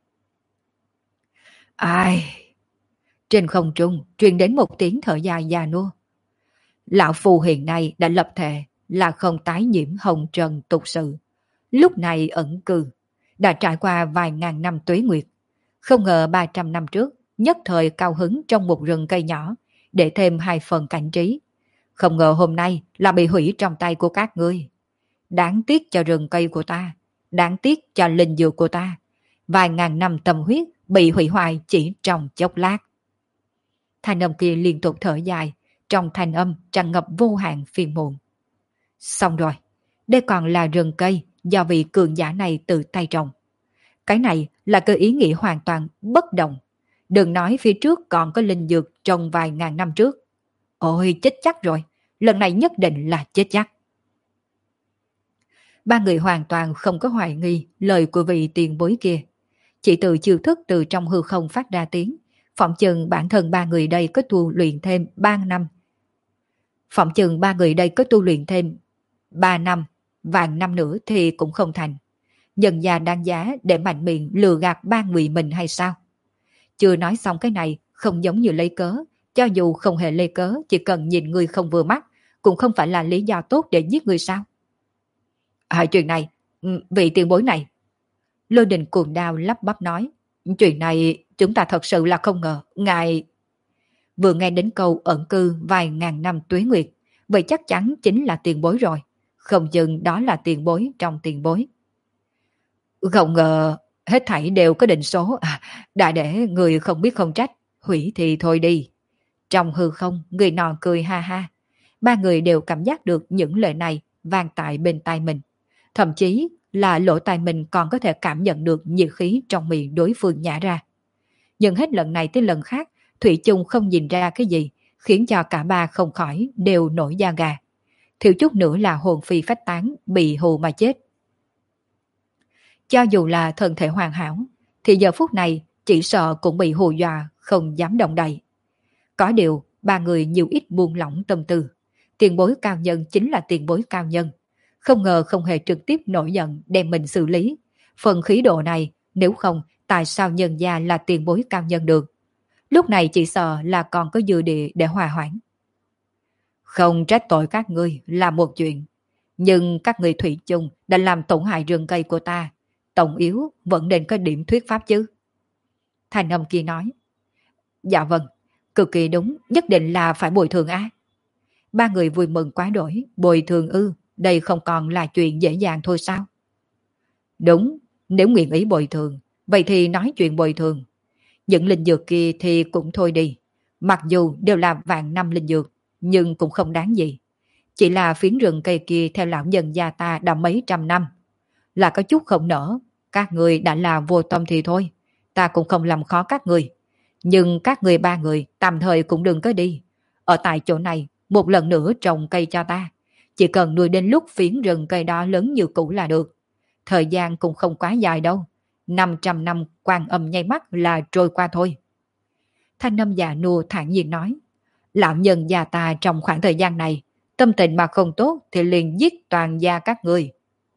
A: Ai... Trên không trung truyền đến một tiếng thở dài già nua. Lão Phù hiện nay đã lập thệ là không tái nhiễm hồng trần tục sự. Lúc này ẩn cư, đã trải qua vài ngàn năm tuế nguyệt. Không ngờ ba trăm năm trước, nhất thời cao hứng trong một rừng cây nhỏ, để thêm hai phần cảnh trí. Không ngờ hôm nay là bị hủy trong tay của các ngươi. Đáng tiếc cho rừng cây của ta, đáng tiếc cho linh dược của ta. Vài ngàn năm tâm huyết bị hủy hoại chỉ trong chốc lát. Thanh âm kia liên tục thở dài, trong thanh âm tràn ngập vô hạn phiền muộn. Xong rồi, đây còn là rừng cây do vị cường giả này tự tay trồng. Cái này là cái ý nghĩa hoàn toàn bất đồng. Đừng nói phía trước còn có linh dược trồng vài ngàn năm trước. Ôi chết chắc rồi, lần này nhất định là chết chắc. Ba người hoàn toàn không có hoài nghi lời của vị tiền bối kia. Chỉ từ chiêu thức từ trong hư không phát ra tiếng, phỏng chừng bản thân ba người đây có tu luyện thêm ba năm. Phỏng chừng ba người đây có tu luyện thêm ba năm, vạn năm nữa thì cũng không thành. Nhân gia đáng giá để mạnh miệng lừa gạt ba người mình hay sao? Chưa nói xong cái này không giống như lấy cớ, cho dù không hề lấy cớ, chỉ cần nhìn người không vừa mắt, cũng không phải là lý do tốt để giết người sao? À, chuyện này, vị tiền bối này. Lôi Đình cuồng đao lắp bắp nói, chuyện này chúng ta thật sự là không ngờ, ngài... Vừa nghe đến câu ẩn cư vài ngàn năm tuế nguyệt, vậy chắc chắn chính là tiền bối rồi. Không chừng đó là tiền bối trong tiền bối. Không ngờ, hết thảy đều có định số, à, đã để người không biết không trách, hủy thì thôi đi. Trong hư không, người nọ cười ha ha. Ba người đều cảm giác được những lời này vang tại bên tai mình. Thậm chí là lỗ tai mình còn có thể cảm nhận được nhiệt khí trong miệng đối phương nhả ra. Nhưng hết lần này tới lần khác, Thủy chung không nhìn ra cái gì, khiến cho cả ba không khỏi đều nổi da gà. Thiếu chút nữa là hồn phi phách tán, bị hù mà chết. Cho dù là thân thể hoàn hảo, thì giờ phút này chỉ sợ cũng bị hù dọa, không dám động đậy. Có điều, ba người nhiều ít buông lỏng tâm tư. Tiền bối cao nhân chính là tiền bối cao nhân. Không ngờ không hề trực tiếp nổi giận đem mình xử lý. Phần khí độ này, nếu không, tại sao nhân gia là tiền bối cao nhân được? Lúc này chỉ sợ là còn có dư địa để hòa hoãn. Không trách tội các ngươi là một chuyện. Nhưng các người thủy chung đã làm tổn hại rừng cây của ta. Tổng yếu vẫn nên có điểm thuyết pháp chứ. Thành âm kia nói. Dạ vâng, cực kỳ đúng, nhất định là phải bồi thường á. Ba người vui mừng quá đổi, bồi thường ư, đây không còn là chuyện dễ dàng thôi sao? Đúng, nếu nguyện ý bồi thường, vậy thì nói chuyện bồi thường. Những linh dược kia thì cũng thôi đi. Mặc dù đều là vạn năm linh dược, nhưng cũng không đáng gì. Chỉ là phiến rừng cây kia theo lão nhân gia ta đã mấy trăm năm. Là có chút không nở, các người đã là vô tâm thì thôi. Ta cũng không làm khó các người. Nhưng các người ba người tạm thời cũng đừng có đi. Ở tại chỗ này, một lần nữa trồng cây cho ta. Chỉ cần nuôi đến lúc phiến rừng cây đó lớn như cũ là được. Thời gian cũng không quá dài đâu. năm trăm năm quan âm nháy mắt là trôi qua thôi. Thanh âm già nua thản nhiên nói. Lão nhân già ta trong khoảng thời gian này, tâm tình mà không tốt thì liền giết toàn gia các người.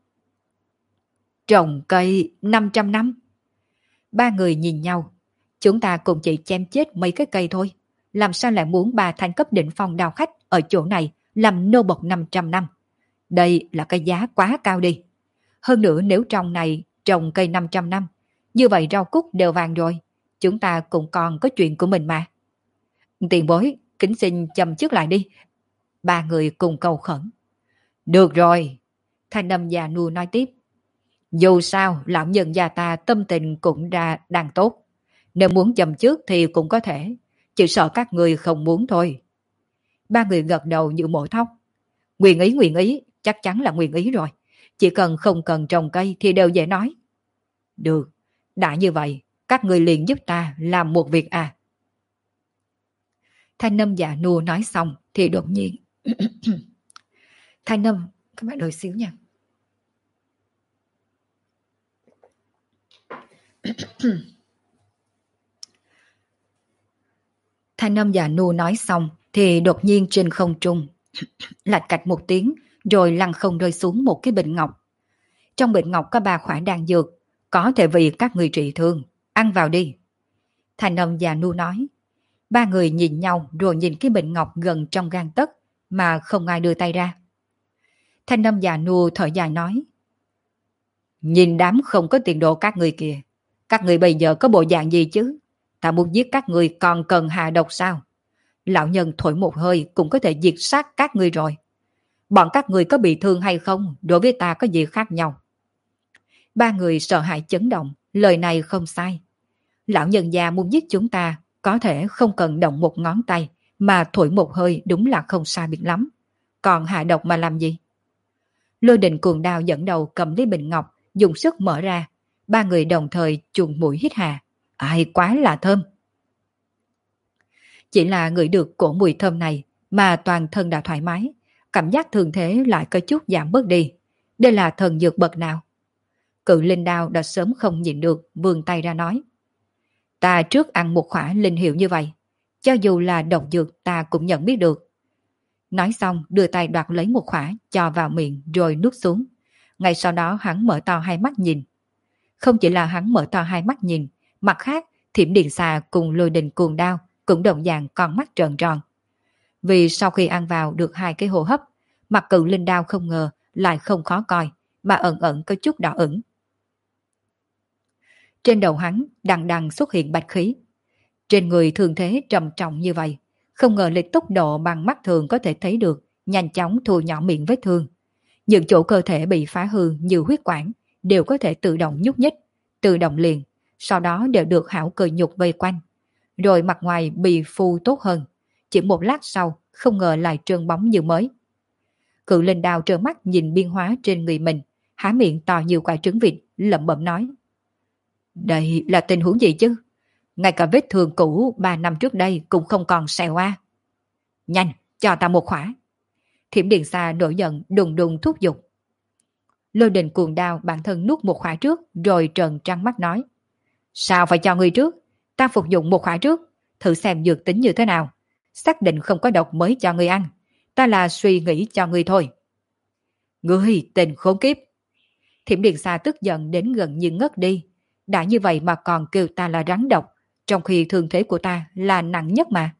A: Trồng cây năm trăm năm. Ba người nhìn nhau. Chúng ta cũng chỉ chém chết mấy cái cây thôi. Làm sao lại muốn ba thanh cấp định phong đào khách ở chỗ này làm nô bộc năm trăm năm? Đây là cái giá quá cao đi. Hơn nữa nếu trong này trồng cây năm trăm năm, như vậy rau cúc đều vàng rồi. Chúng ta cũng còn có chuyện của mình mà. Tiền bối, kính xin châm trước lại đi. Ba người cùng cầu khẩn. Được rồi. Thanh âm già nua nói tiếp. Dù sao, lão nhân gia ta tâm tình cũng ra đang tốt. Nếu muốn châm trước thì cũng có thể. Chỉ sợ các người không muốn thôi. Ba người gật đầu như mổ thóc. Nguyện ý nguyện ý, chắc chắn là nguyện ý rồi. Chỉ cần không cần trồng cây thì đều dễ nói. Được, đã như vậy, các người liền giúp ta làm một việc à. Thanh âm già nua nói xong thì đột nhiên. Thanh âm, các bạn đợi xíu nha. Thanh âm già nua nói xong thì đột nhiên trên không trung lạch cạch một tiếng rồi lăn không rơi xuống một cái bình ngọc. Trong bình ngọc có ba khỏa đan dược, có thể vì các người trị thương, ăn vào đi. Thanh âm già nua nói. Ba người nhìn nhau rồi nhìn cái bình ngọc gần trong gang tấc mà không ai đưa tay ra. Thanh âm già nua thở dài nói. Nhìn đám không có tiền đồ các người kìa. Các người bây giờ có bộ dạng gì chứ? Ta muốn giết các người còn cần hạ độc sao? Lão nhân thổi một hơi cũng có thể diệt sát các người rồi. Bọn các người có bị thương hay không, đối với ta có gì khác nhau? Ba người sợ hãi chấn động, lời này không sai. Lão nhân già muốn giết chúng ta, có thể không cần động một ngón tay, mà thổi một hơi đúng là không sai biệt lắm. Còn hạ độc mà làm gì? Lôi Đình cuồng đao dẫn đầu cầm lấy bình ngọc, dùng sức mở ra. Ba người đồng thời chuồn mũi hít hà. Ai quá là thơm. Chỉ là ngửi được cổ mùi thơm này mà toàn thân đã thoải mái, cảm giác thường thế lại có chút giảm bớt đi. Đây là thần dược bậc nào? Cự linh đao đã sớm không nhịn được, vươn tay ra nói. Ta trước ăn một khỏa linh hiệu như vậy, cho dù là độc dược ta cũng nhận biết được. Nói xong đưa tay đoạt lấy một khỏa cho vào miệng rồi nuốt xuống. Ngay sau đó hắn mở to hai mắt nhìn. Không chỉ là hắn mở to hai mắt nhìn, mặt khác Thiểm Điện Xà cùng Lôi Đình cuồng đao cũng đồng dạng con mắt trợn tròn. Vì sau khi ăn vào được hai cái hô hấp, mặt cự linh đao không ngờ lại không khó coi, mà ẩn ẩn có chút đỏ ửng. Trên đầu hắn đằng đằng xuất hiện bạch khí. Trên người thường thế trầm trọng như vậy, không ngờ lịch tốc độ bằng mắt thường có thể thấy được, nhanh chóng thu nhỏ miệng vết thương. Những chỗ cơ thể bị phá hư như huyết quản đều có thể tự động nhúc nhích, tự động liền, sau đó đều được hảo cơ nhục vây quanh. Rồi mặt ngoài bị phu tốt hơn, chỉ một lát sau không ngờ lại trơn bóng như mới. Cự linh đao trợn mắt nhìn biên hóa trên người mình, há miệng to như quả trứng vịt, lẩm bẩm nói. Đây là tình huống gì chứ? Ngay cả vết thương cũ ba năm trước đây cũng không còn sẹo a. Nhanh, cho ta một khỏa. Thiểm Điện Xà nổi giận đùng đùng thúc giục. Lôi Đình cuồng đao bản thân nuốt một khỏa trước rồi trợn trăng mắt nói. Sao phải cho ngươi trước? Ta phục dụng một khỏa trước, thử xem dược tính như thế nào. Xác định không có độc mới cho ngươi ăn. Ta là suy nghĩ cho ngươi thôi. Ngươi tình khốn kiếp. Thiểm Điện Xà tức giận đến gần như ngất đi. Đã như vậy mà còn kêu ta là rắn độc, trong khi thương thế của ta là nặng nhất mà.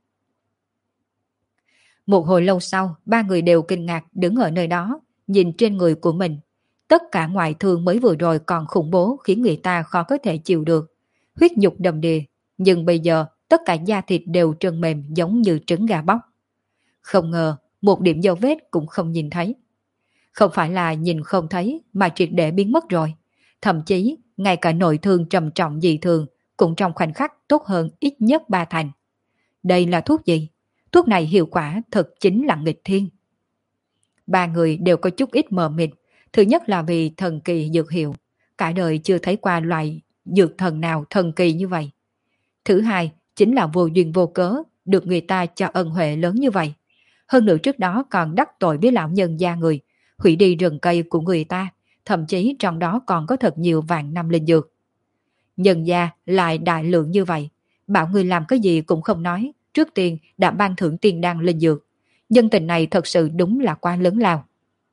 A: Một hồi lâu sau, ba người đều kinh ngạc đứng ở nơi đó, nhìn trên người của mình. Tất cả ngoại thương mới vừa rồi còn khủng bố khiến người ta khó có thể chịu được. Huyết nhục đầm đìa, nhưng bây giờ tất cả da thịt đều trơn mềm giống như trứng gà bóc. Không ngờ, một điểm dấu vết cũng không nhìn thấy. Không phải là nhìn không thấy mà triệt để biến mất rồi. Thậm chí, ngay cả nội thương trầm trọng dị thường cũng trong khoảnh khắc tốt hơn ít nhất ba thành. Đây là thuốc gì? Thuốc này hiệu quả thật chính là nghịch thiên. Ba người đều có chút ít mờ mịt. Thứ nhất là vì thần kỳ dược hiệu. Cả đời chưa thấy qua loại dược thần nào thần kỳ như vậy. Thứ hai chính là vô duyên vô cớ được người ta cho ân huệ lớn như vậy. Hơn nữa trước đó còn đắc tội với lão nhân gia người, hủy đi rừng cây của người ta, thậm chí trong đó còn có thật nhiều vạn năm linh dược. Nhân gia lại đại lượng như vậy, bảo người làm cái gì cũng không nói, trước tiên đã ban thưởng tiền đan linh dược. Nhân tình này thật sự đúng là quá lớn lao.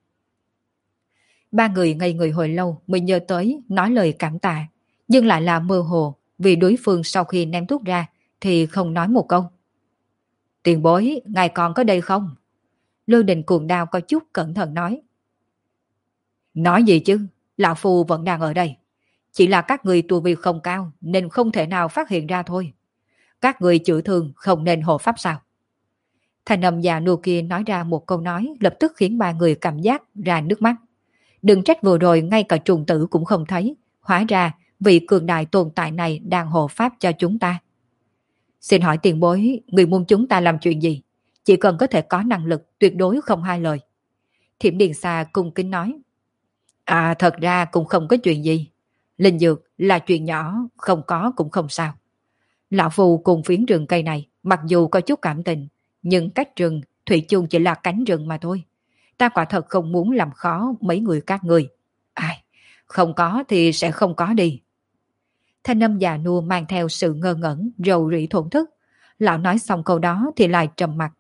A: Ba người ngây người hồi lâu mới nhớ tới nói lời cảm tạ, nhưng lại là mơ hồ vì đối phương sau khi ném thuốc ra thì không nói một câu. Tiền bối, ngài còn có đây không? Lôi Đình cuồng đao có chút cẩn thận nói. Nói gì chứ, lão phu vẫn đang ở đây. Chỉ là các người tu vi không cao nên không thể nào phát hiện ra thôi. Các người chữa thương không nên hộ pháp sao? Thành âm già nua kia nói ra một câu nói lập tức khiến ba người cảm giác ra nước mắt. Đừng trách vừa rồi ngay cả trùng tử cũng không thấy. Hóa ra vị cường đại tồn tại này đang hộ pháp cho chúng ta. Xin hỏi tiền bối, người muốn chúng ta làm chuyện gì? Chỉ cần có thể có năng lực tuyệt đối không hai lời. Thiểm Điện Xà cung kính nói. À thật ra cũng không có chuyện gì. Linh dược là chuyện nhỏ, không có cũng không sao. Lão Phu cùng phiến rừng cây này, mặc dù có chút cảm tình, nhưng cách rừng, thủy chung chỉ là cánh rừng mà thôi. Ta quả thật không muốn làm khó mấy người các người. Ai, không có thì sẽ không có đi. Thanh âm già nua mang theo sự ngơ ngẩn, rầu rĩ thổn thức. Lão nói xong câu đó thì lại trầm mặt.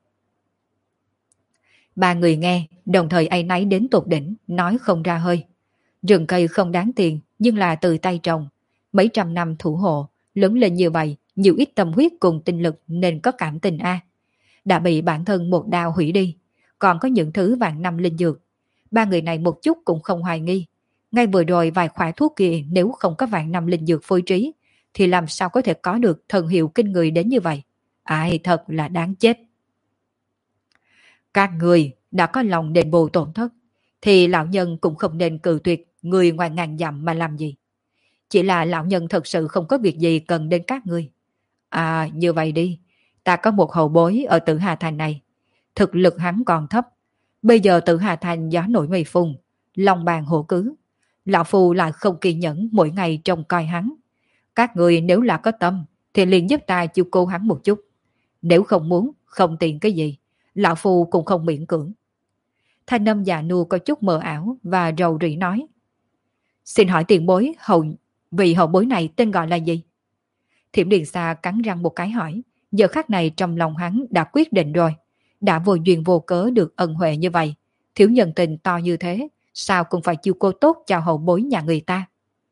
A: Ba người nghe, đồng thời áy náy đến tột đỉnh, nói không ra hơi. Rừng cây không đáng tiền, nhưng là từ tay trồng. Mấy trăm năm thủ hộ, lớn lên như vậy, nhiều ít tâm huyết cùng tinh lực nên có cảm tình a. Đã bị bản thân một đao hủy đi, còn có những thứ vạn năm linh dược. Ba người này một chút cũng không hoài nghi. Ngay vừa rồi vài khỏa thuốc kia nếu không có vạn năm linh dược phối trí, thì làm sao có thể có được thần hiệu kinh người đến như vậy. Ai thật là đáng chết. Các người đã có lòng đền bù tổn thất, thì lão nhân cũng không nên cự tuyệt người ngoài ngàn dặm mà làm gì. Chỉ là lão nhân thật sự không có việc gì cần đến các ngươi. À, như vậy đi, ta có một hậu bối ở Tử Hà Thành này. Thực lực hắn còn thấp. Bây giờ Tử Hà Thành gió nổi mây phun, lòng bàn hổ cứ. Lão Phu lại không kiên nhẫn mỗi ngày trông coi hắn. Các người nếu là có tâm, thì liền giúp ta chiêu cô hắn một chút. Nếu không muốn, không tiền cái gì, Lão Phu cũng không miễn cưỡng. Thanh âm già nua có chút mờ ảo và rầu rĩ nói. Xin hỏi tiền bối, hậu vị hậu bối này tên gọi là gì? Thiểm Điện Sa cắn răng một cái hỏi. Giờ khắc này trong lòng hắn đã quyết định rồi. Đã vô duyên vô cớ được ân huệ như vậy, thiếu nhân tình to như thế, sao cũng phải chiêu cô tốt cho hậu bối nhà người ta.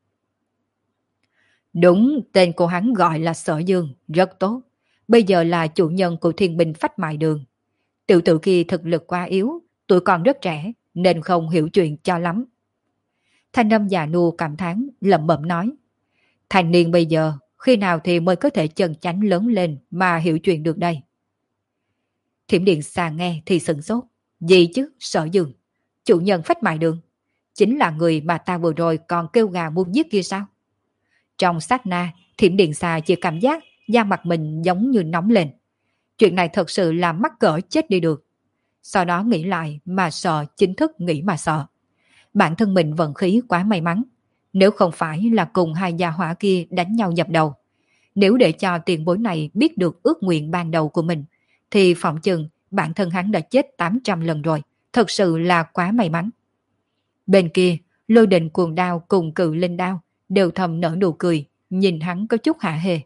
A: Đúng, tên của hắn gọi là Sở Dương, rất tốt. Bây giờ là chủ nhân của Thiên Binh Phách Mại Đường. Tiểu tử kia thực lực quá yếu, tuổi còn rất trẻ, nên không hiểu chuyện cho lắm. Thanh âm già nua cảm thán lẩm bẩm nói. Thành niên bây giờ, khi nào thì mới có thể chân chánh lớn lên mà hiểu chuyện được đây? Thiểm Điện Sa nghe thì sửng sốt. Gì chứ, Sở Dương? Chủ nhân Phách Mại Đường? Chính là người mà ta vừa rồi còn kêu gào muốn giết kia sao? Trong sát na, Thiểm Điện Sa chỉ cảm giác da mặt mình giống như nóng lên. Chuyện này thật sự là mắc cỡ chết đi được. Sau đó nghĩ lại mà sợ, chính thức nghĩ mà sợ. Bản thân mình vận khí quá may mắn. Nếu không phải là cùng hai gia hỏa kia đánh nhau dập đầu, nếu để cho tiền bối này biết được ước nguyện ban đầu của mình, thì phỏng chừng bản thân hắn đã chết tám trăm lần rồi. Thật sự là quá may mắn. Bên kia, Lôi Đình Cuồng Đao cùng Cự Linh Đao đều thầm nở nụ cười, nhìn hắn có chút hạ hề.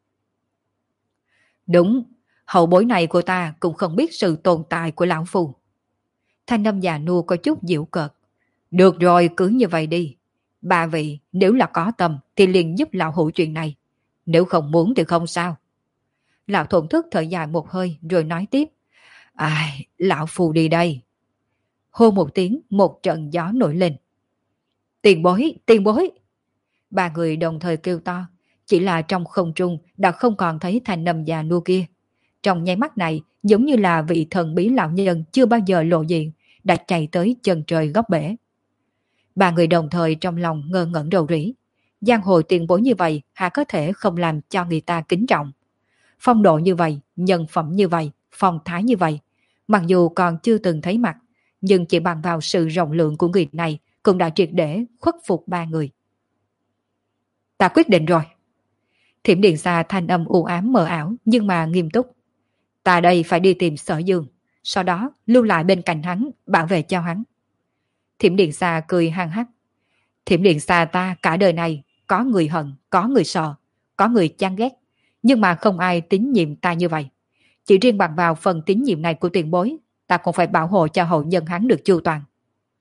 A: Đúng, hậu bối này của ta cũng không biết sự tồn tại của lão phu. Thanh âm già nua có chút giễu cợt. Được rồi, cứ như vậy đi. Ba vị, nếu là có tâm thì liền giúp lão hữu chuyện này. Nếu không muốn thì không sao. Lão thổn thức thở dài một hơi rồi nói tiếp. Ai, lão phu đi đây. Hô một tiếng, một trận gió nổi lên. Tiền bối, tiền bối. Ba người đồng thời kêu to. Chỉ là trong không trung đã không còn thấy thanh âm già nua kia. Trong nháy mắt này, giống như là vị thần bí lão nhân chưa bao giờ lộ diện, đã chạy tới chân trời góc bể. Ba người đồng thời trong lòng ngơ ngẩn rầu rĩ. Giang hồ tiền bối như vậy há có thể không làm cho người ta kính trọng. Phong độ như vậy, nhân phẩm như vậy, phong thái như vậy, mặc dù còn chưa từng thấy mặt, nhưng chỉ bằng vào sự rộng lượng của người này cũng đã triệt để khuất phục ba người. Ta quyết định rồi. Thiểm Điện Sa thanh âm u ám mờ ảo nhưng mà nghiêm túc. Ta đây phải đi tìm Sở Dương, sau đó lưu lại bên cạnh hắn, bảo vệ cho hắn. Thiểm Điện Sa cười hăng hắc. Thiểm Điện Sa ta cả đời này có người hận, có người sợ, có người chán ghét, nhưng mà không ai tín nhiệm ta như vậy. Chỉ riêng bằng vào phần tín nhiệm này của tiền bối, ta cũng phải bảo hộ cho hậu nhân hắn được chu toàn.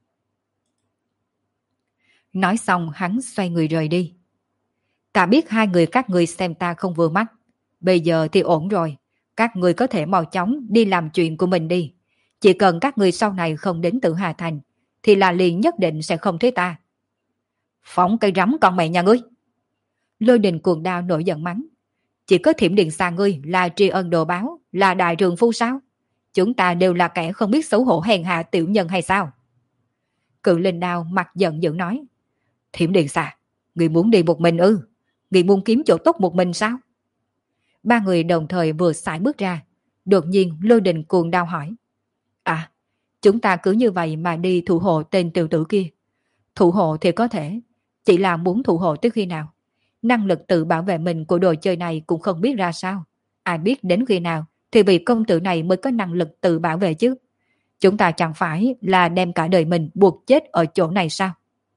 A: Nói xong hắn xoay người rời đi. Ta biết hai người các người xem ta không vừa mắt. Bây giờ thì ổn rồi. Các người có thể mau chóng đi làm chuyện của mình đi. Chỉ cần các người sau này không đến Tử Hà Thành, thì là liền nhất định sẽ không thấy ta. Phóng cây rắm con mẹ nhà ngươi. Lôi Đình Cuồng Đao nổi giận mắng. Chỉ có Thiểm Điện Sa ngươi là tri ân đồ báo, là đại trường phu sao? Chúng ta đều là kẻ không biết xấu hổ hèn hạ tiểu nhân hay sao? Cự Linh Đao mặt giận dữ nói. Thiểm Điện Sa, ngươi muốn đi một mình ư? Ngươi muốn kiếm chỗ tốt một mình sao? Ba người đồng thời vừa sải bước ra. Đột nhiên Lôi Đình Cuồng Đao hỏi. À, chúng ta cứ như vậy mà đi thủ hộ tên tiểu tử kia. Thủ hộ thì có thể, chỉ là muốn thủ hộ tới khi nào? Năng lực tự bảo vệ mình của đồ chơi này cũng không biết ra sao. Ai biết đến khi nào thì vị công tử này mới có năng lực tự bảo vệ chứ. Chúng ta chẳng phải là đem cả đời mình buộc chết ở chỗ này sao?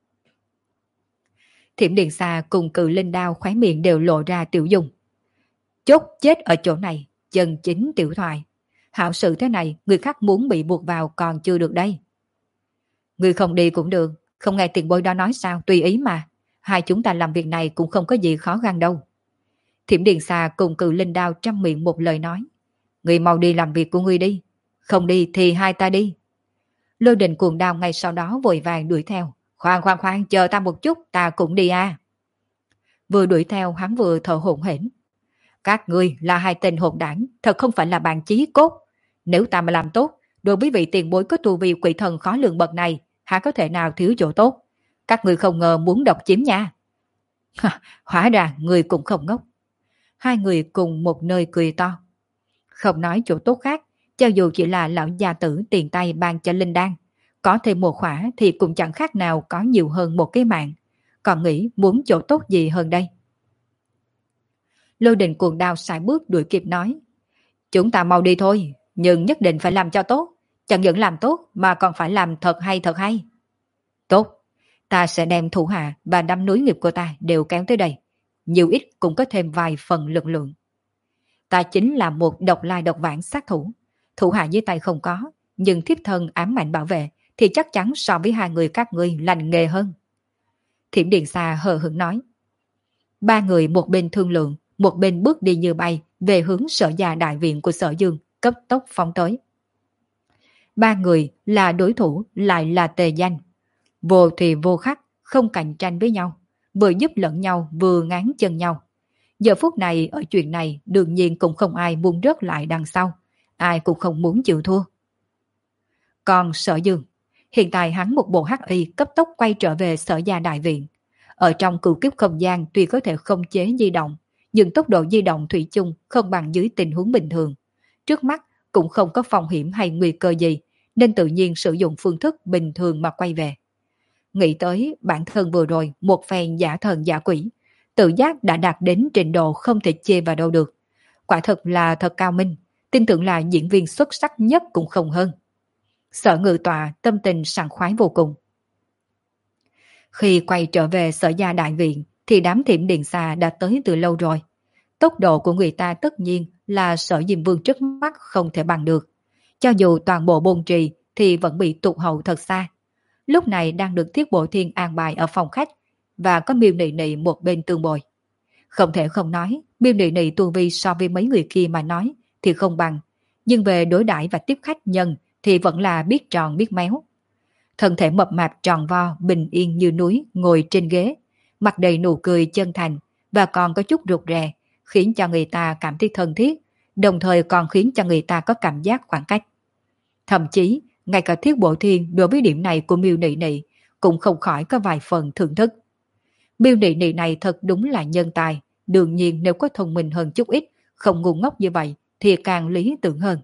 A: Thiểm Điện Sa cùng Cự Linh Đao khóe miệng đều lộ ra tiểu dung. Chốt chết ở chỗ này, chân chính tiểu thoại. Hảo sự thế này, người khác muốn bị buộc vào còn chưa được đây. Người không đi cũng được, không nghe tiền bối đó nói sao, tùy ý mà. Hai chúng ta làm việc này cũng không có gì khó khăn đâu. Thiểm Điện Sa cùng Cự Linh Đao trăm miệng một lời nói. Người mau đi làm việc của người đi. Không đi thì hai ta đi. Lôi Đình Cuồng Đao ngay sau đó vội vàng đuổi theo. Khoan khoan khoan, chờ ta một chút, ta cũng đi à. Vừa đuổi theo hắn vừa thở hổn hển. Các ngươi là hai tên hỗn đảng, thật không phải là bạn chí cốt. Nếu ta mà làm tốt, Đối với vị tiền bối có tu vi quỷ thần khó lường bậc này, há có thể nào thiếu chỗ tốt? Các người không ngờ muốn độc chiếm nha. Hóa ra người cũng không ngốc. Hai người cùng một nơi cười to. Không nói chỗ tốt khác, cho dù chỉ là lão gia tử tiền tay ban cho Linh Đan, có thêm một khỏa thì cũng chẳng khác nào có nhiều hơn một cái mạng. Còn nghĩ muốn chỗ tốt gì hơn đây? Lôi Đình cuồng đao sải bước đuổi kịp nói. Chúng ta mau đi thôi, nhưng nhất định phải làm cho tốt. Chẳng những làm tốt mà còn phải làm thật hay thật hay. Tốt, ta sẽ đem thủ hạ và đám núi nghiệp của ta đều kéo tới đây. Nhiều ít cũng có thêm vài phần lực lượng. Ta chính là một độc lai độc vãng sát thủ. Thủ hạ dưới tay không có, nhưng thiếp thân ám mạnh bảo vệ thì chắc chắn so với hai người các ngươi lành nghề hơn. Thiểm Điện Sa hờ hững nói. Ba người một bên thương lượng, một bên bước đi như bay về hướng sở gia đại viện của Sở Dương, cấp tốc phóng tới. Ba người là đối thủ lại là tề danh. Vô thì vô khắc, không cạnh tranh với nhau, vừa giúp lẫn nhau vừa ngán chân nhau. Giờ phút này ở chuyện này đương nhiên cũng không ai muốn rớt lại đằng sau, ai cũng không muốn chịu thua. Còn Sở Dương, hiện tại hắn một bộ hắc y cấp tốc quay trở về Sở gia đại viện. Ở trong cửu kiếp không gian tuy có thể không chế di động, nhưng tốc độ di động thủy chung không bằng dưới tình huống bình thường. Trước mắt cũng không có phong hiểm hay nguy cơ gì, nên tự nhiên sử dụng phương thức bình thường mà quay về. Nghĩ tới bản thân vừa rồi một phen giả thần giả quỷ, tự giác đã đạt đến trình độ không thể chê vào đâu được. Quả thật là thật cao minh, tin tưởng là diễn viên xuất sắc nhất cũng không hơn. Sở Ngự Tọa tâm tình sảng khoái vô cùng. Khi quay trở về Sở gia đại viện thì đám Thiểm Điện Sa đã tới từ lâu rồi. Tốc độ của người ta tất nhiên là Sở Diêm Vương trước mắt không thể bằng được. Cho dù toàn bộ bôn trì thì vẫn bị tụt hậu thật xa. Lúc này đang được Thiết Bộ Thiên an bài ở phòng khách và có Miêu Nị Nị một bên tương bồi. Không thể không nói, Miêu Nị Nị tu vi so với mấy người kia mà nói thì không bằng, nhưng về đối đãi và tiếp khách nhân thì vẫn là biết tròn biết méo. Thân thể mập mạp tròn vo, bình yên như núi ngồi trên ghế, mặt đầy nụ cười chân thành và còn có chút rụt rè, khiến cho người ta cảm thấy thân thiết, đồng thời còn khiến cho người ta có cảm giác khoảng cách. Thậm chí, ngay cả Thiết Bộ Thiên đối với điểm này của Miêu Nị Nị cũng không khỏi có vài phần thưởng thức. Miêu Nị Nị này thật đúng là nhân tài, đương nhiên nếu có thông minh hơn chút ít, không ngu ngốc như vậy thì càng lý tưởng hơn.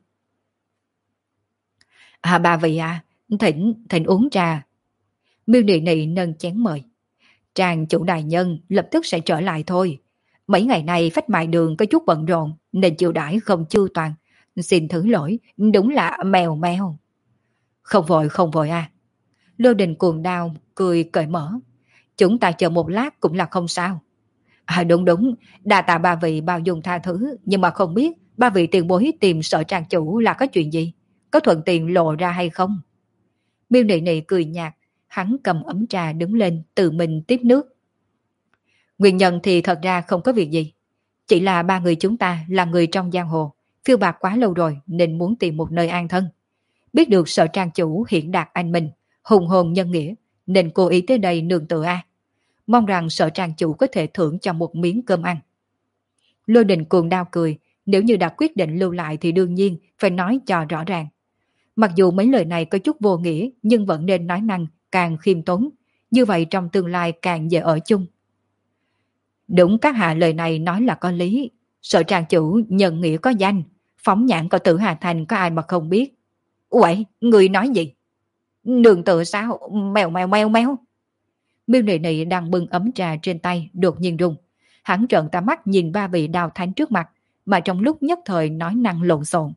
A: À bà vị à, thỉnh, thỉnh uống trà. Miêu Nị Nị nâng chén mời. Tràng chủ đại nhân lập tức sẽ trở lại thôi. Mấy ngày nay phách mại đường có chút bận rộn nên chiêu đãi không chu toàn. Xin thứ lỗi, đúng là mèo mèo. Không vội không vội à. Lôi Đình cuồng đao cười cởi mở. Chúng ta chờ một lát cũng là không sao. À đúng đúng, đa tạ ba vị bao dung tha thứ, nhưng mà không biết ba vị tiền bối tìm Sở Tràng chủ là có chuyện gì? Có thuận tiện lộ ra hay không? Miêu Nị Nị cười nhạt, hắn cầm ấm trà đứng lên tự mình tiếp nước. Nguyên nhân thì thật ra không có việc gì. Chỉ là ba người chúng ta là người trong giang hồ, phiêu bạc quá lâu rồi nên muốn tìm một nơi an thân. Biết được Sở Trang chủ hiện đạt anh minh, hùng hồn nhân nghĩa, nên cố ý tới đây nương tựa a. Mong rằng Sở Trang chủ có thể thưởng cho một miếng cơm ăn. Lôi Đình cuồng đao cười, nếu như đã quyết định lưu lại thì đương nhiên phải nói cho rõ ràng. Mặc dù mấy lời này có chút vô nghĩa, nhưng vẫn nên nói năng càng khiêm tốn, như vậy trong tương lai càng dễ ở chung. Đúng, các hạ lời này nói là có lý. Sở Trang chủ nhân nghĩa có danh, phóng nhãn có Tử Hà Thành có ai mà không biết. Uầy, người nói gì? Nương tựa sao? Mèo mèo mèo mèo. Miêu Nị Nị đang bưng ấm trà trên tay đột nhiên rung. Hắn trợn tà mắt nhìn ba vị đào thánh trước mặt, mà trong lúc nhất thời nói năng lộn xộn.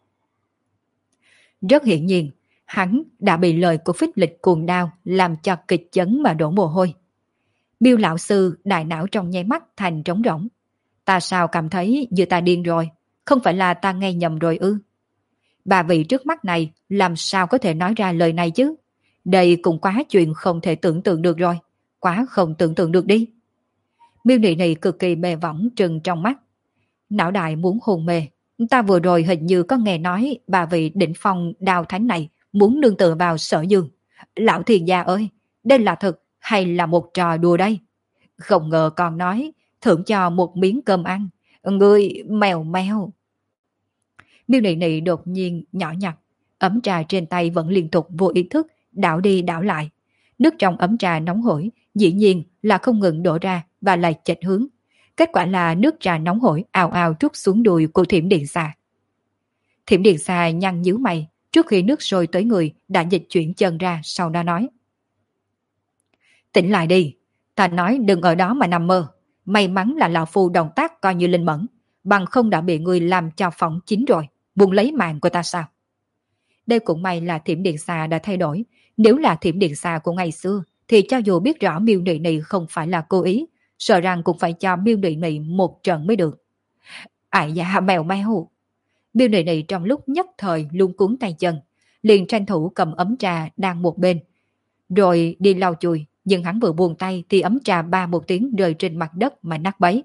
A: Rất hiển nhiên, hắn đã bị lời của Phích Lịch cuồng đao làm cho kịch chấn mà đổ mồ hôi. Miêu lão sư đại não trong nháy mắt thành trống rỗng. Ta sao cảm thấy như ta điên rồi, không phải là ta nghe nhầm rồi ư? Bà vị trước mắt này làm sao có thể nói ra lời này chứ? Đây cũng quá chuyện không thể tưởng tượng được rồi, quá không tưởng tượng được đi. Miêu Nị Nị cực kỳ mê võng trừng trong mắt. Não đại muốn hôn mê. Ta vừa rồi hình như có nghe nói bà vị đỉnh phong đào thánh này muốn nương tựa vào Sở Dương. Lão thiền gia ơi, đây là thật hay là một trò đùa đây? Không ngờ còn nói thưởng cho một miếng cơm ăn. Ngươi mèo mèo. Miêu Nị Nị đột nhiên nhỏ nhặt, ấm trà trên tay vẫn liên tục vô ý thức đảo đi đảo lại. Nước trong ấm trà nóng hổi dĩ nhiên là không ngừng đổ ra và lại chệch hướng. Kết quả là nước trà nóng hổi ào ào trút xuống đùi của Thiểm Điện Xà. Thiểm Điện Xà nhăn nhíu mày, trước khi nước sôi tới người đã dịch chuyển chân ra, sau đó nói: tỉnh lại đi, ta nói đừng ở đó mà nằm mơ. May mắn là lão phu động tác coi như linh mẫn, bằng không đã bị người làm cho phỏng chín rồi, buông lấy mạng của ta sao? Đây cũng may là Thiểm Điện Xà đã thay đổi. Nếu là Thiểm Điện Xà của ngày xưa thì cho dù biết rõ Miêu Nị Nị không phải là cố ý, sợ rằng cũng phải cho Miêu Nị Nị một trận mới được. Ai da mèo mèo. Miêu Nị Nị trong lúc nhất thời luống cuống tay chân, liền tranh thủ cầm ấm trà đang một bên, rồi đi lau chùi, nhưng hắn vừa buông tay thì ấm trà ba một tiếng rơi trên mặt đất mà nát bấy.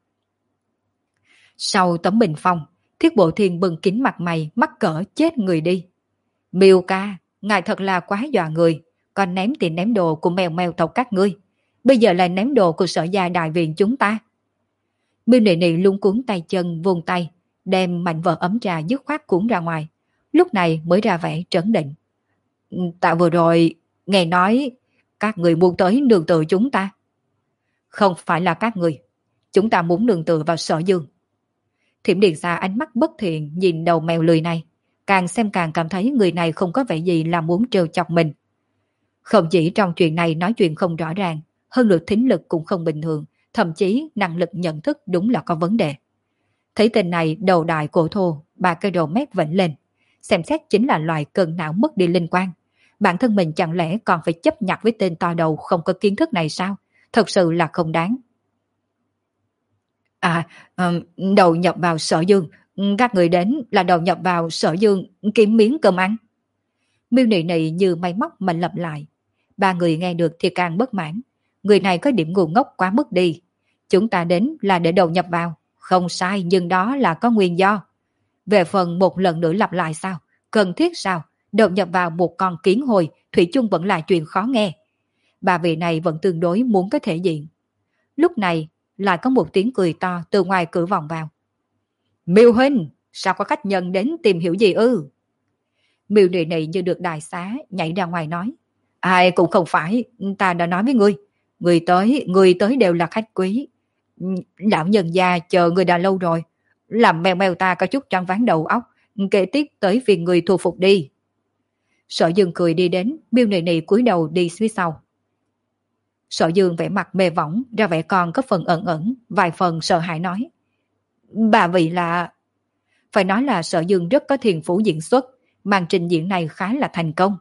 A: Sau tấm bình phong, Thiết Bộ Thiên bừng kín mặt mày, mắc cỡ chết người đi. Miêu ca, ngài thật là quá dọa người, còn ném tiền ném đồ của mèo mèo tộc các ngươi, bây giờ lại ném đồ của Sở Gia đại viện chúng ta. Miêu Nị Nị luống cuống tay chân vung tay, đem mảnh vỡ ấm trà dứt khoát cuốn ra ngoài, lúc này mới ra vẻ trấn định. Ta vừa rồi nghe nói các người muốn tới nương tựa chúng ta. Không phải là các người, chúng ta muốn nương tựa vào Sở Dương. Thiểm Điện Xà ánh mắt bất thiện nhìn đầu mèo lười này, càng xem càng cảm thấy người này không có vẻ gì là muốn trêu chọc mình. Không chỉ trong chuyện này nói chuyện không rõ ràng, hơn nữa thính lực cũng không bình thường, thậm chí năng lực nhận thức đúng là có vấn đề. Thấy tên này đầu đại cổ thô, ba cây đầu mét vẫy lên, xem xét chính là loài cơn não mất đi linh quan. Bản thân mình chẳng lẽ còn phải chấp nhặt với tên to đầu không có kiến thức này sao? Thật sự là không đáng. À, um, đầu nhập vào Sở Dương, các người đến là đầu nhập vào Sở Dương kiếm miếng cơm ăn. Miêu Nị Nị như máy móc mà lặp lại. Ba người nghe được thì càng bất mãn. Người này có điểm ngu ngốc quá mức đi. Chúng ta đến là để đầu nhập vào. Không sai, nhưng đó là có nguyên do. Về phần một lần nữa lặp lại sao? Cần thiết sao? Đầu nhập vào một con kiến hồi, thủy chung vẫn là chuyện khó nghe. Bà vị này vẫn tương đối muốn có thể diện. Lúc này lại có một tiếng cười to từ ngoài cửa vọng vào. Miêu huynh, sao có khách nhân đến tìm hiểu gì ư? Miêu Nị Nị như được đại xá, nhảy ra ngoài nói. Ai cũng không phải, ta đã nói với ngươi. Người tới, người tới đều là khách quý. Lão nhân già chờ người đã lâu rồi. Làm mèo mèo ta có chút trăng ván đầu óc. Kế tiếp tới phiền người thu phục đi. Sở Dương cười đi đến, Miêu Nị Nị cúi đầu đi phía sau. Sở Dương vẻ mặt mê võng, ra vẻ còn có phần ẩn ẩn, vài phần sợ hãi nói. Bà vị là... Phải nói là Sở Dương rất có thiên phú diễn xuất, màn trình diễn này khá là thành công.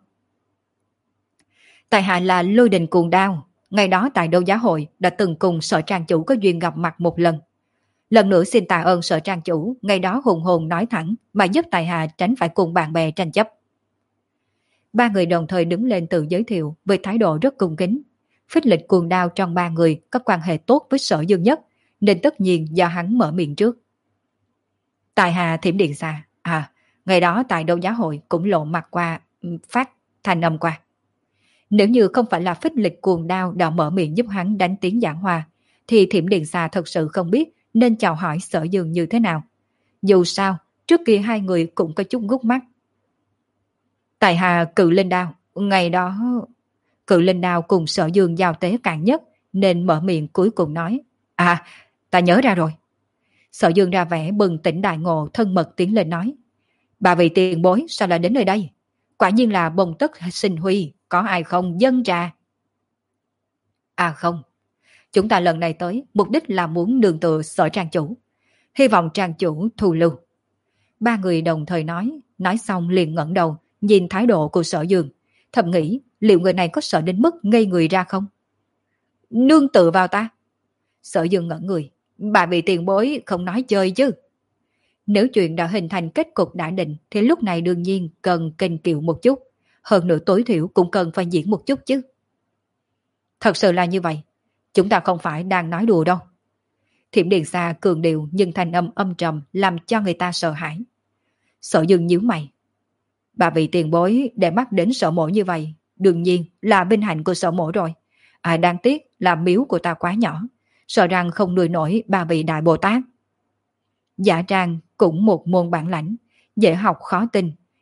A: Tại hạ là Lôi Đình Cuồng Đao, ngày đó tại đấu giá hội đã từng cùng Sở Trang Chủ có duyên gặp mặt một lần. Lần nữa xin tạ ơn Sở Trang Chủ, ngày đó hùng hồn nói thẳng mà giúp tại hạ tránh phải cùng bạn bè tranh chấp. Ba người đồng thời đứng lên tự giới thiệu với thái độ rất cung kính. Phích Lịch Cuồng Đao trong ba người có quan hệ tốt với Sở Dương nhất, nên tất nhiên do hắn mở miệng trước. Tại hạ Thiểm Điện Xà, à, ngày đó tại đấu giá hội cũng lộ mặt qua, phát thành âm qua. Nếu như không phải là Phích Lịch Cuồng Đao đã mở miệng giúp hắn đánh tiếng giảng hòa, thì Thiểm Điện Xà thật sự không biết nên chào hỏi Sở Dương như thế nào. Dù sao, trước kia hai người cũng có chút gút mắt. Tại hạ Cự Linh Đao, ngày đó... Cự Linh Đao cùng Sở Dương giao tế cạn nhất, nên mở miệng cuối cùng nói. À, ta nhớ ra rồi. Sở Dương ra vẻ bừng tỉnh đại ngộ, thân mật tiến lên nói. Bà vị tiền bối sao lại đến nơi đây? Quả nhiên là bồng tất sinh huy, có ai không dân trà? À không, chúng ta lần này tới mục đích là muốn nương tựa Sở Trang Chủ. Hy vọng Trang Chủ thu lưu. Ba người đồng thời nói, nói xong liền ngẩng đầu, nhìn thái độ của Sở Dương, thầm nghĩ liệu người này có sợ đến mức ngây người ra không? Nương tựa vào ta? Sở Dương ngẩn người, bà bị tiền bối không nói chơi chứ. Nếu chuyện đã hình thành kết cục đã định thì lúc này đương nhiên cần kênh kiệu một chút, hơn nữa tối thiểu cũng cần phải diễn một chút chứ. Thật sự là như vậy, chúng ta không phải đang nói đùa đâu. Thiểm Điện Xà cường điệu nhưng thanh âm âm trầm làm cho người ta sợ hãi. Sở Dương nhíu mày. Bà vị tiền bối để mắt đến Sở Mộ như vậy, đương nhiên là vinh hạnh của Sở Mộ rồi. À, đáng tiếc là miếu của ta quá nhỏ, sợ rằng không nuôi nổi bà vị Đại Bồ Tát. Giả trang cũng một môn bản lãnh, dễ học khó tin,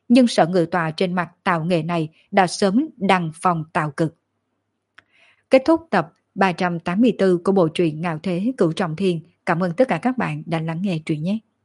A: nhưng sợ người tòa trên mặt tạo nghệ này đã sớm đăng phong tạo cực. Kết thúc tập ba trăm tám mươi tư của bộ truyện Ngạo Thế Cửu Trọng Thiên. Cảm ơn tất cả các bạn đã lắng nghe truyện nhé.